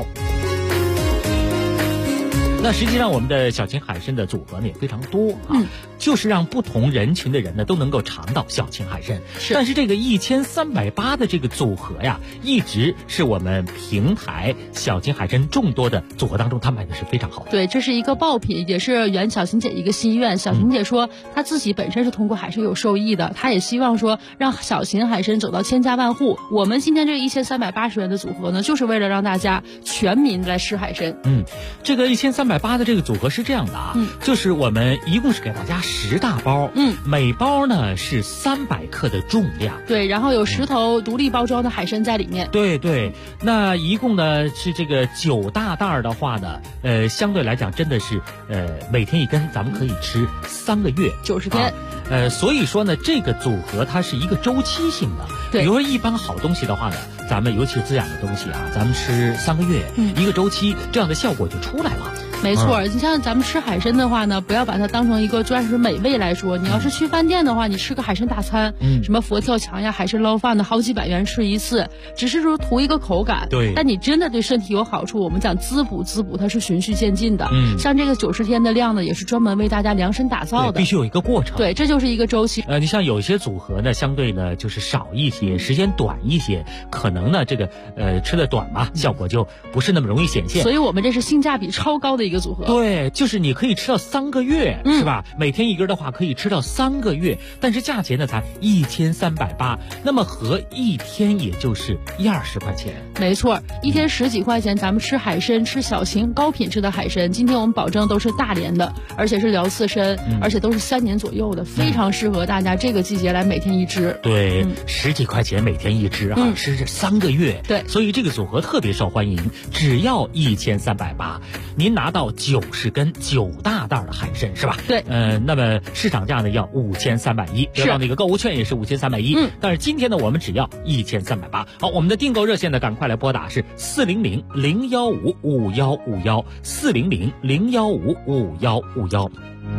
那实际上我们的小秦海参的组合呢也非常多啊，就是让不同人群的人呢都能够尝到小秦海参。但是这个1380的这个组合呀，一直是我们平台小秦海参众多的组合当中，它卖的是非常好的。 对，这是一个爆品，也是圆小秦姐一个心愿。小秦姐说她自己本身是通过海参有受益的，她也希望说让小秦海参走到千家万户。我们今天这个1380元的组合呢，就是为了让大家全民来吃海参。 这个1380的这个组合是这样的啊，就是我们一共是给大家10大包，每包呢是300克的重量， 对，然后有10头独立包装的海参在里面， 对，那一共呢是这个9大袋的话呢，相对来讲真的是每天一根，咱们可以吃3个月 90天， 所以说呢这个组合它是一个周期性的，比如说一般好东西的话呢，咱们尤其是滋养的东西啊，咱们吃3个月，一个周期，这样的效果就出来了。 没错，你像咱们吃海参的话呢，不要把它当成一个专属美味来说。你要是去饭店的话，你吃个海参大餐，什么佛跳墙呀、海参捞饭的，好几百元吃一次，只是说图一个口感。 对， 但你真的对身体有好处，我们讲滋补，它是循序渐进的。像这个90天的量呢，也是专门为大家量身打造的， 必须有一个过程。 对，这就是一个周期。 你像有些组合呢，相对呢就是少一些，时间短一些，可能呢这个吃的短嘛，效果就不是那么容易显现。 所以我们这是性价比超高的的一个组合。 对，就是你可以吃到3个月，是吧？每天1根的话可以吃到3个月，但是价钱呢才1380，那么合一天也就是20块钱。 没错，一天10几块钱，咱们吃海参，吃小型高品质的海参。今天我们保证都是大连的，而且是辽刺参，而且都是3年左右的，非常适合大家这个季节来每天1只。 对，10几块钱每天1只啊，吃3个月。 对， 所以这个组合特别受欢迎，只要1380，您拿到90根9大袋的海参，是吧？ 对， 那么市场价呢要5310，得到那个购物券也是5310。但是今天呢，我们只要1380。好，我们的订购热线呢，赶快来拨打是400-015-5151，400-015-5151。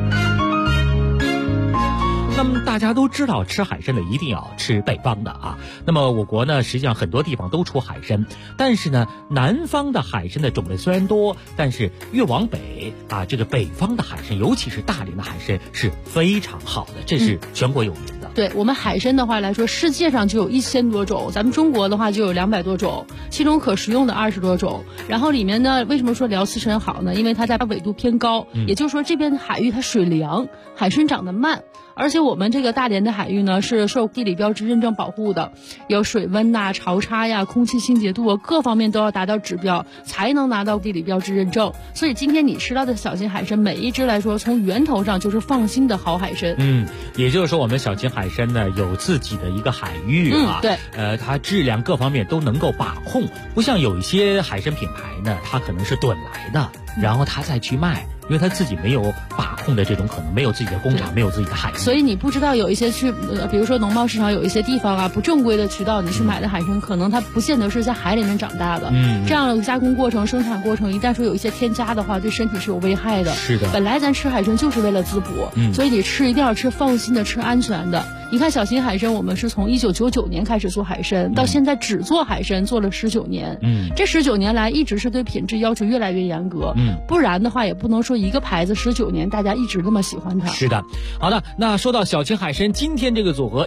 那么大家都知道，吃海参的一定要吃北方的啊。那么我国呢，实际上很多地方都出海参，但是呢，南方的海参的种类虽然多，但是越往北啊，这个北方的海参，尤其是大连的海参是非常好的，这是全国有名的。 对，我们海参的话来说，世界上就有1000多种，咱们中国的话就有200多种，其中可食用的20多种。然后里面呢，为什么说辽刺参好呢？因为它在纬度偏高，也就是说这边的海域它水凉，海参长得慢。而且我们这个大连的海域呢，是受地理标志认证保护的，有水温呐、潮差呀、空气清洁度各方面都要达到指标，才能拿到地理标志认证。所以今天你吃到的小型海参，每一只来说，从源头上就是放心的好海参。 也就是说，我们小型海参呢有自己的一个海域啊， 对， 它质量各方面都能够把控，不像有一些海参品牌呢，它可能是趸来的，然后它再去卖。因为他自己没有把控的这种可能，没有自己的工厂，没有自己的海域， 所以你不知道有一些比如说农贸市场有一些地方啊，不正规的渠道，你去买的海参，可能它不见得是在海里面长大的。这样的加工过程、生产过程，一旦说有一些添加的话，对身体是有危害的。 是的， 本来咱吃海参就是为了滋补，所以你吃一定要吃放心的、吃安全的。你看小型海参，我们是从1999年开始做海参，到现在只做海参做了19年。这19年来一直是对品质要求越来越严格。不然的话也不能说一个牌子19年大家一直那么喜欢它。 是的，好的，那说到小型海参，今天这个组合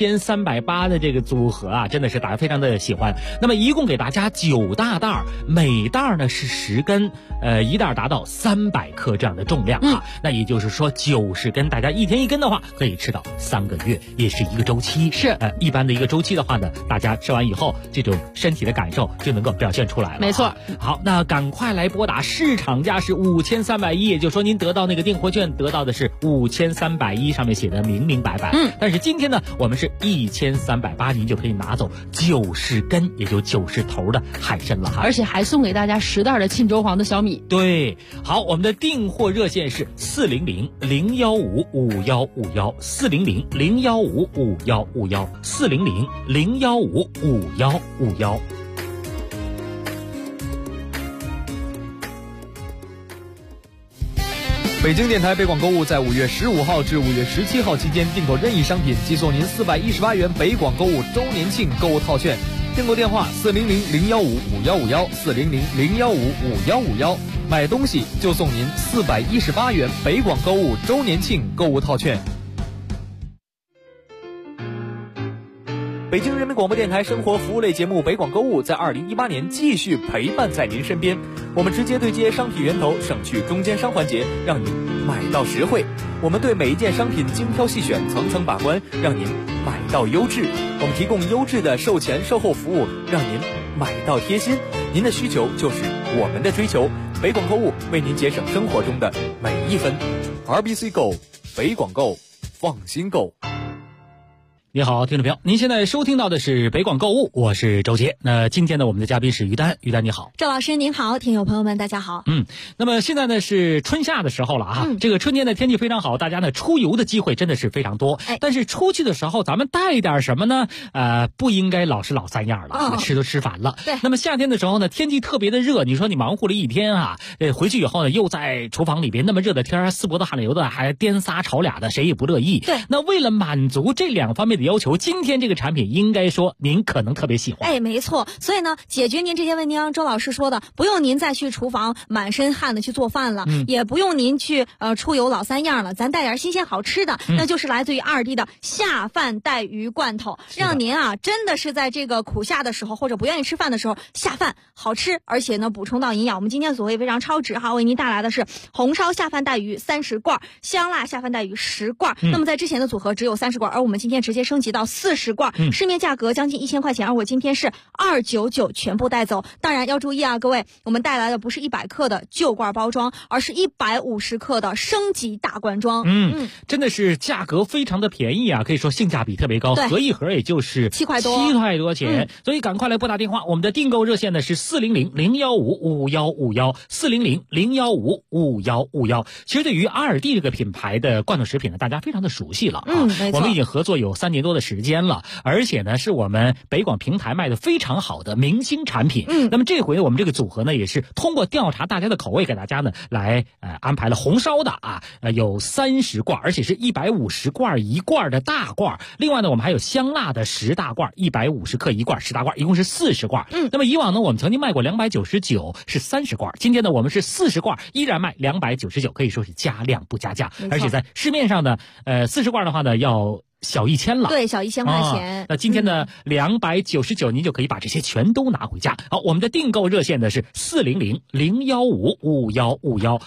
1380的这个组合啊，真的是大家非常的喜欢。那么一共给大家9大袋，每袋呢是10根，一袋达到300克这样的重量啊。那也就是说90根，大家一天1根的话，可以吃到3个月。也是一个周期， 是一般的一个周期的话呢，大家吃完以后，这种身体的感受就能够表现出来了。 没错。 好，那赶快来拨打，市场价是5310，也就是说您得到那个订货券得到的是5310，上面写的明明白白。但是今天呢，我们是1380，您就可以拿走90根，也就90头的海参了哈。 而且还送给大家10袋的沁州黄的小米。 对，好，我们的订货热线是400-015-5151，400-015-5151。 北京电台北广购物在5月15号至5月17号期间订购任意商品，即送您418元北广购物周年庆购物套券。订购电话400-015-5151，400-015-5151。买东西就送您418元北广购物周年庆购物套券。北京人民广播电台生活服务类节目北广购物在2018年继续陪伴在您身边，我们直接对接商品源头，省去中间商环节，让您买到实惠。我们对每一件商品精挑细选，层层把关，让您买到优质。我们提供优质的售前售后服务，让您买到贴心。您的需求就是我们的追求，北广购物为您节省生活中的每一分。RBC Go， 北广购，放心购。 你好，听众朋友，您现在收听到的是北广购物，我是周杰。那今天呢，我们的嘉宾是于丹，于丹你好。 周老师您好，听友朋友们大家好。 那么现在呢是春夏的时候了啊，这个春天的天气非常好，大家呢出游的机会真的是非常多。但是出去的时候咱们带点什么呢？不应该老是老三样了，吃都吃烦了。 对。 那么夏天的时候呢，天气特别的热，你说你忙活了一天啊，回去以后呢又在厨房里边那么热的天，四脖子汗流的，还颠仨吵俩的，谁也不乐意。 对。 那为了满足这两方面的的要求，今天这个产品应该说您可能特别喜欢。 哎，没错。所以呢，解决您这些问题，像周老师说的，不用您再去厨房满身汗的去做饭了，也不用您去出油老三样了，咱带点新鲜好吃的，那就是来自于阿尔蒂的下饭带鱼罐头，让您啊真的是在这个苦夏的时候或者不愿意吃饭的时候下饭好吃，而且呢补充到营养。我们今天组合也非常超值哈，为您带来的是红烧下饭带鱼30罐，香辣下饭带鱼10罐。那么在之前的组合只有30罐，而我们今天直接升级到40罐，市面价格将近1000块钱，而我今天是299全部带走。当然要注意啊，各位，我们带来的不是100克的旧罐包装，而是150克的升级大罐装。 真的是价格非常的便宜啊，可以说性价比特别高，合一盒也就是7块多钱，所以赶快来拨打电话，我们的订购热线呢是400-015-5151 400-015-5151。其实对于阿尔蒂这个品牌的罐头食品呢，大家非常的熟悉了啊，我们已经合作有3年多的时间了，而且呢是我们北广平台卖的非常好的明星产品。那么这回我们这个组合呢，也是通过调查大家的口味，给大家呢来安排了红烧的有30罐，而且是150罐1罐的大罐。另外呢，我们还有香辣的10大罐，150克1罐10大罐，一共是40罐。那么以往呢，我们曾经卖过299，是30罐。今天呢，我们是40罐，依然卖299，可以说是加量不加价。而且在市面上呢，40罐的话呢要小1000了， 对，小1000块钱。 那今天呢，299您就可以把这些全都拿回家。好，我们的订购热线呢是400-015-5151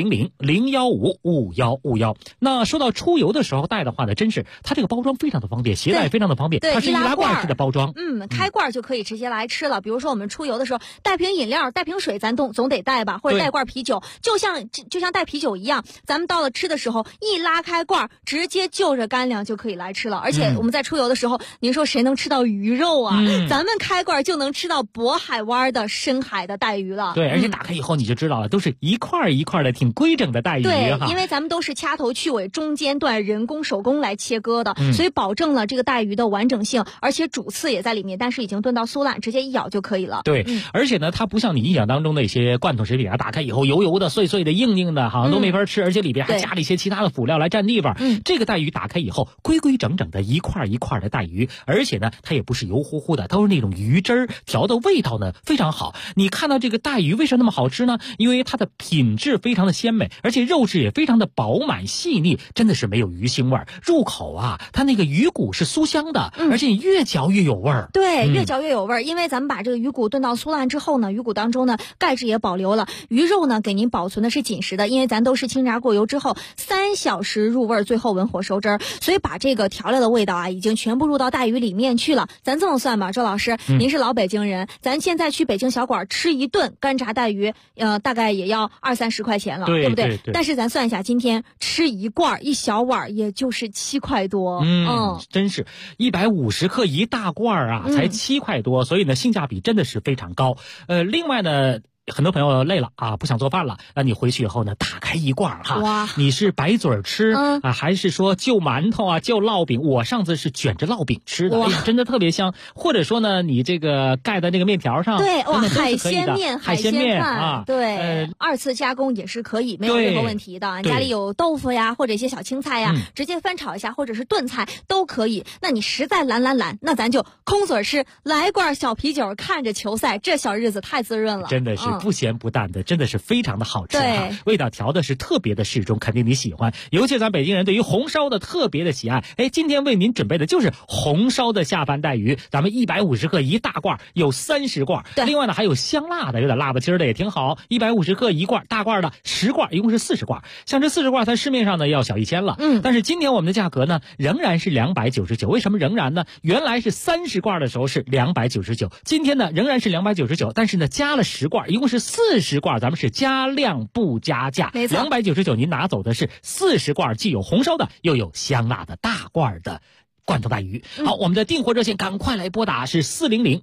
400-015-5151。那说到出游的时候带的话呢，真是它这个包装非常的方便，携带非常的方便，它是易拉罐式的包装。 开罐就可以直接来吃了。比如说我们出游的时候带瓶饮料带瓶水咱总得带吧，或者带罐啤酒，就像带啤酒一样，咱们到了吃的时候一拉开罐，直接就着干粮就可以来吃了。而且我们在出游的时候，您说谁能吃到鱼肉啊？咱们开罐就能吃到渤海湾的深海的带鱼了。 对，而且打开以后你就知道了，都是一块一块的挺规整的带鱼。 对，因为咱们都是掐头去尾，中间段人工手工来切割的，所以保证了这个带鱼的完整性，而且主刺也在里面，但是已经炖到酥烂，直接一咬就可以了。 对，而且呢，它不像你印象当中的一些罐头食品打开以后油油的、碎碎的、硬硬的，好像都没法吃，而且里边还加了一些其他的辅料来占地方。这个带鱼打开以后，规规整整的一块一块的带鱼，而且呢，它也不是油乎乎的，都是那种鱼汁儿，调的味道呢非常好。你看到这个带鱼为什么那么好吃呢？因为它的品质非常的鲜美，而且肉质也非常的饱满细腻，真的是没有鱼腥味儿。入口它那个鱼骨是酥香的，而且你越嚼越有味儿。 对，越嚼越有味儿，因为咱们把这个鱼骨炖到酥烂之后呢，鱼骨当中呢钙质也保留了，鱼肉呢给您保存的是紧实的，因为咱都是清炸过油之后3小时入味，最后文火收汁儿，所以把这个调料的味道已经全部入到带鱼里面去了。咱这么算吧，周老师，您是老北京人，咱现在去北京小馆吃一顿干炸带鱼，大概也要20-30块钱了，对不对？但是咱算一下，今天吃一罐一小碗也就是7块多， 真是150克一大罐才7块多，所以呢性价比真的是非常高。另外呢，很多朋友累了不想做饭了，那你回去以后呢，打开一罐你是白嘴吃还是说就馒头就烙饼？我上次是卷着烙饼吃的，真的特别香。或者说呢，你这个盖在那个面条上， 对， 海鲜面对， 二次加工也是可以，没有任何问题的。家里有豆腐呀，或者一些小青菜呀，直接翻炒一下，或者是炖菜都可以。那你实在懒，那咱就空嘴吃，来罐小啤酒，看着球赛，这小日子太滋润了， 真的是不咸不淡的，真的是非常的好吃味道调的是特别的适中，肯定你喜欢。尤其咱北京人对于红烧的特别的喜爱。今天为您准备的就是红烧的下饭带鱼，咱们150克一大罐，有30罐。另外呢还有香辣的，有点辣不筋的也挺好，150克一罐，大罐的10罐，一共是40罐。像这40罐在市面上呢要小1000了，但是今天我们的价格呢仍然是299。为什么仍然呢？原来是30罐的时候是299，今天呢仍然是299，但是呢加了10罐，一共是40罐，咱们是加量不加价。 没错 ，299您拿走的是40罐，既有红烧的又有香辣的大罐的罐头带鱼。好，我们的订货热线赶快来拨打，是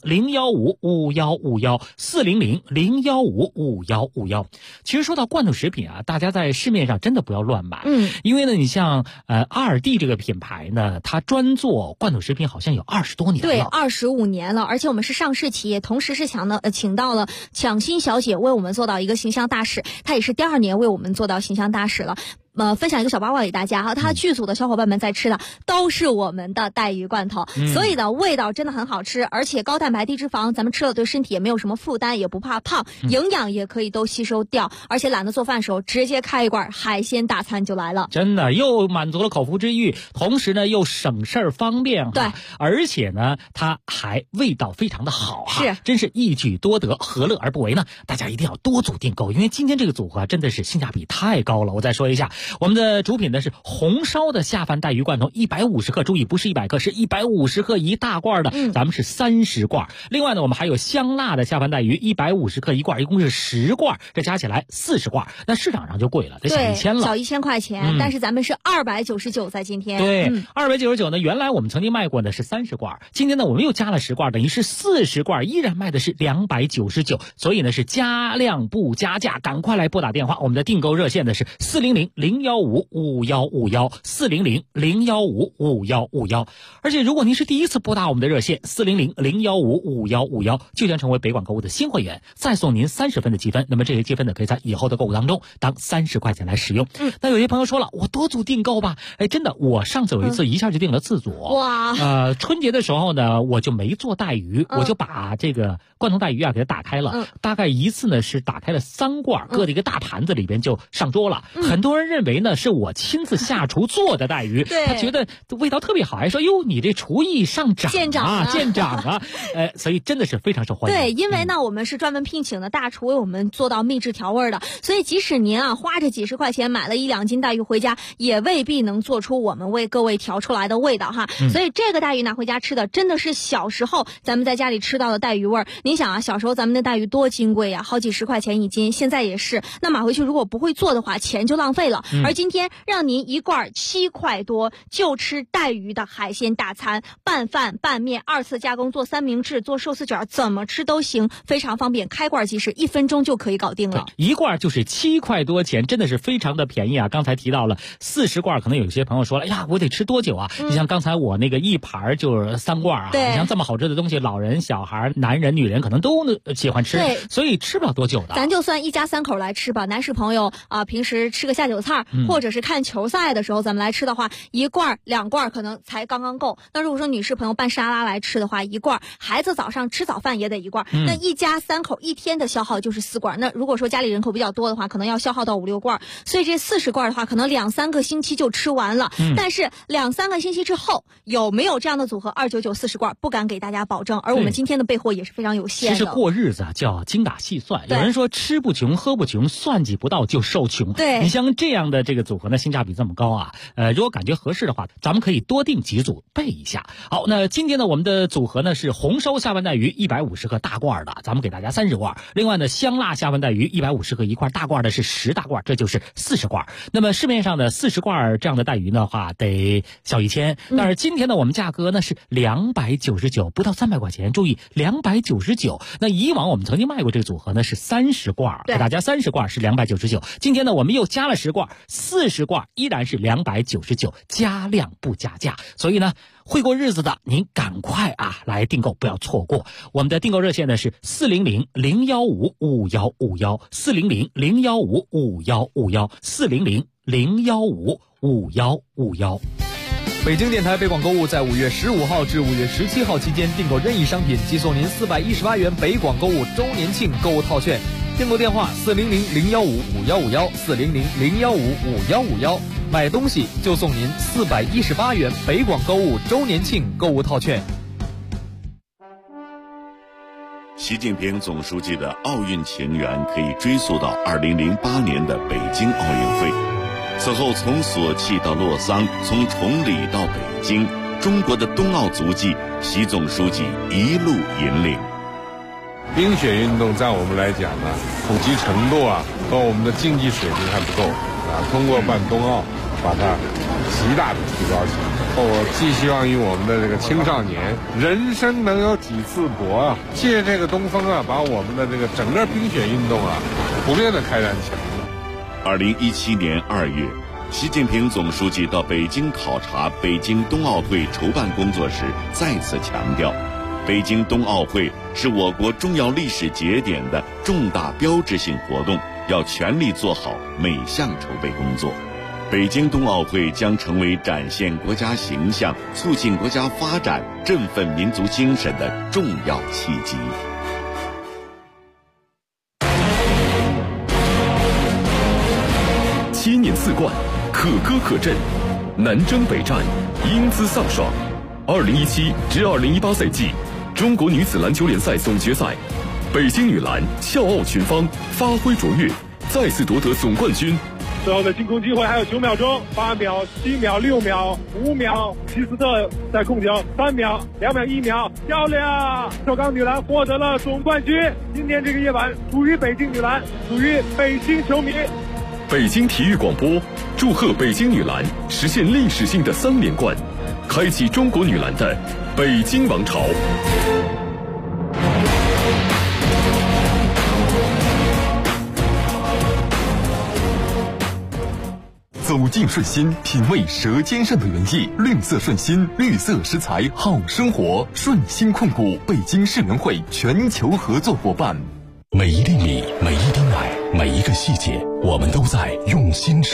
400-015-5151 400-015-5151。其实说到罐头食品大家在市面上真的不要乱买，因为呢你像阿尔蒂这个品牌呢，它专做罐头食品好像有20多年了， 对，25年了，而且我们是上市企业，同时是请到了抢心小姐为我们做到一个形象大使，她也是第2年为我们做到形象大使了。 分享一个小八卦给大家哈，他剧组的小伙伴们在吃的都是我们的带鱼罐头，所以呢味道真的很好吃，而且高蛋白低脂肪，咱们吃了对身体也没有什么负担，也不怕胖，营养也可以都吸收掉，而且懒得做饭时候直接开一罐海鲜大餐就来了， 真的又满足了口腹之欲，同时呢又省事儿方便， 对， 而且呢它还味道非常的好哈， 是， 真是一举多得，何乐而不为呢？大家一定要多组订购，因为今天这个组合真的是性价比太高了。我再说一下，我们的主品呢是红烧的下饭带鱼罐头150克，注意不是100克，是150克一大罐的，咱们是30罐。另外呢，我们还有香辣的下饭带鱼150克一罐，一共是10罐，这加起来40罐。那市场上就贵了，得小1000了， 小1000块钱，但是咱们是299，在今天。 对，299呢，原来我们曾经卖过的是30罐，今天呢我们又加了10罐，等于是40罐，依然卖的是299，所以呢是加量不加价，赶快来拨打电话，我们的订购热线呢是400-015-5151，400-015-5151。而且如果您是第一次拨打我们的热线400-015-5151，就将成为北广购物的新会员，再送您30分的积分，那么这些积分呢可以在以后的购物当中当30块钱来使用。那有些朋友说了，我多组订购吧，真的，我上次有一次一下就订了4组， 哇， 春节的时候呢我就没做带鱼，我就把这个罐头带鱼啊给它打开了，大概一次呢是打开了3罐，搁在一个大盘子里边就上桌了。很多人认为呢是我亲自下厨做的带鱼，他觉得味道特别好，还说哟你这厨艺上涨啊，见长啊，所以真的是非常受欢迎。 对，因为呢我们是专门聘请的大厨为我们做到秘制调味的，所以即使您啊花着几十块钱买了1-2斤带鱼回家，也未必能做出我们为各位调出来的味道哈。所以这个带鱼拿回家吃的真的是小时候咱们在家里吃到的带鱼味儿。您想啊，小时候咱们的带鱼多金贵呀，好几十块钱一斤，现在也是。那买回去如果不会做的话，钱就浪费了。而今天让您一罐7块多就吃带鱼的海鲜大餐，拌饭拌面2次加工，做三明治做寿司卷，怎么吃都行，非常方便，开罐即食，1分钟就可以搞定了。 一罐就是7块多钱，真的是非常的便宜啊。刚才提到了40罐，可能有些朋友说了，哎呀我得吃多久啊？你像刚才我那个一盘就是3罐啊，你像这么好吃的东西，老人小孩男人女人可能都喜欢吃，所以吃不了多久的。 咱就算一家3口来吃吧，男士朋友啊，平时吃个下酒菜，或者是看球赛的时候咱们来吃的话，1罐2罐可能才刚刚够。那如果说女士朋友拌沙拉来吃的话，1罐，孩子早上吃早饭也得1罐，那一家3口1天的消耗就是4罐。那如果说家里人口比较多的话，可能要消耗到5-6罐，所以这40罐的话可能2-3个星期就吃完了。但是2-3个星期之后有没有这样的组合299 40罐，不敢给大家保证。而我们今天的备货也是非常有限的。 其实过日子啊叫精打细算，有人说吃不穷喝不穷，算计不到就受穷。 对， 你像这样的这个组合呢，性价比这么高啊，如果感觉合适的话，咱们可以多订几组备一下。好，那今天呢我们的组合呢是红烧下饭带鱼150克大罐的，咱们给大家30罐。另外呢香辣下饭带鱼150克一块，大罐的是10大罐，这就是40罐。那么市面上的40罐这样的带鱼的话得小1000，但是今天呢我们价格呢是299，不到300块钱，注意299。那以往我们曾经卖过这个组合呢是30罐，给大家30罐是299，今天呢我们又加了10罐，40罐依然是299，加量不加价。所以呢会过日子的您赶快啊来订购，不要错过。我们的订购热线呢是400-015-5151， 400-015-5151， 400-015-5151。 北京电台北广购物在5月15号至5月17号期间订购任意商品，即送您418元北广购物周年庆购物套券。订购电话400-015-5151， 400-015-5151。买东西就送您418元北广购物周年庆购物套券。 习近平总书记的奥运情缘可以追溯到2008年的北京奥运会。此后从索契到洛桑，从崇礼到北京，中国的冬奥足迹，习总书记一路引领。 冰雪运动在我们来讲呢，普及程度啊和我们的竞技水平还不够啊，通过办冬奥把它极大的提高起来。我寄希望于我们的这个青少年，人生能有几次搏啊，借这个东风啊，把我们的这个整个冰雪运动啊普遍的开展起来。 2017年2月，习近平总书记到北京考察北京冬奥会筹办工作时，再次强调，北京冬奥会是我国重要历史节点的重大标志性活动，要全力做好每项筹备工作。 北京冬奥会将成为展现国家形象、促进国家发展、振奋民族精神的重要契机。 7年4冠，可歌可阵，南征北战，英姿飒爽。2017至2018赛季中国女子篮球联赛总决赛，北京女篮笑傲群芳，发挥卓越，再次夺得总冠军。 最后的进攻机会还有9秒钟，8秒、7秒、6秒、5秒，希斯特在控球，3秒、2秒、1秒，漂亮！首钢女篮获得了总冠军。今天这个夜晚属于北京女篮，属于北京球迷。 北京体育广播祝贺北京女篮实现历史性的3连冠，开启中国女篮的北京王朝。走进顺心，品味舌尖上的原意。绿色顺心，绿色食材好生活。顺心控股北京世联会全球合作伙伴。 每一粒米，每一滴奶，每一个细节，我们都在用心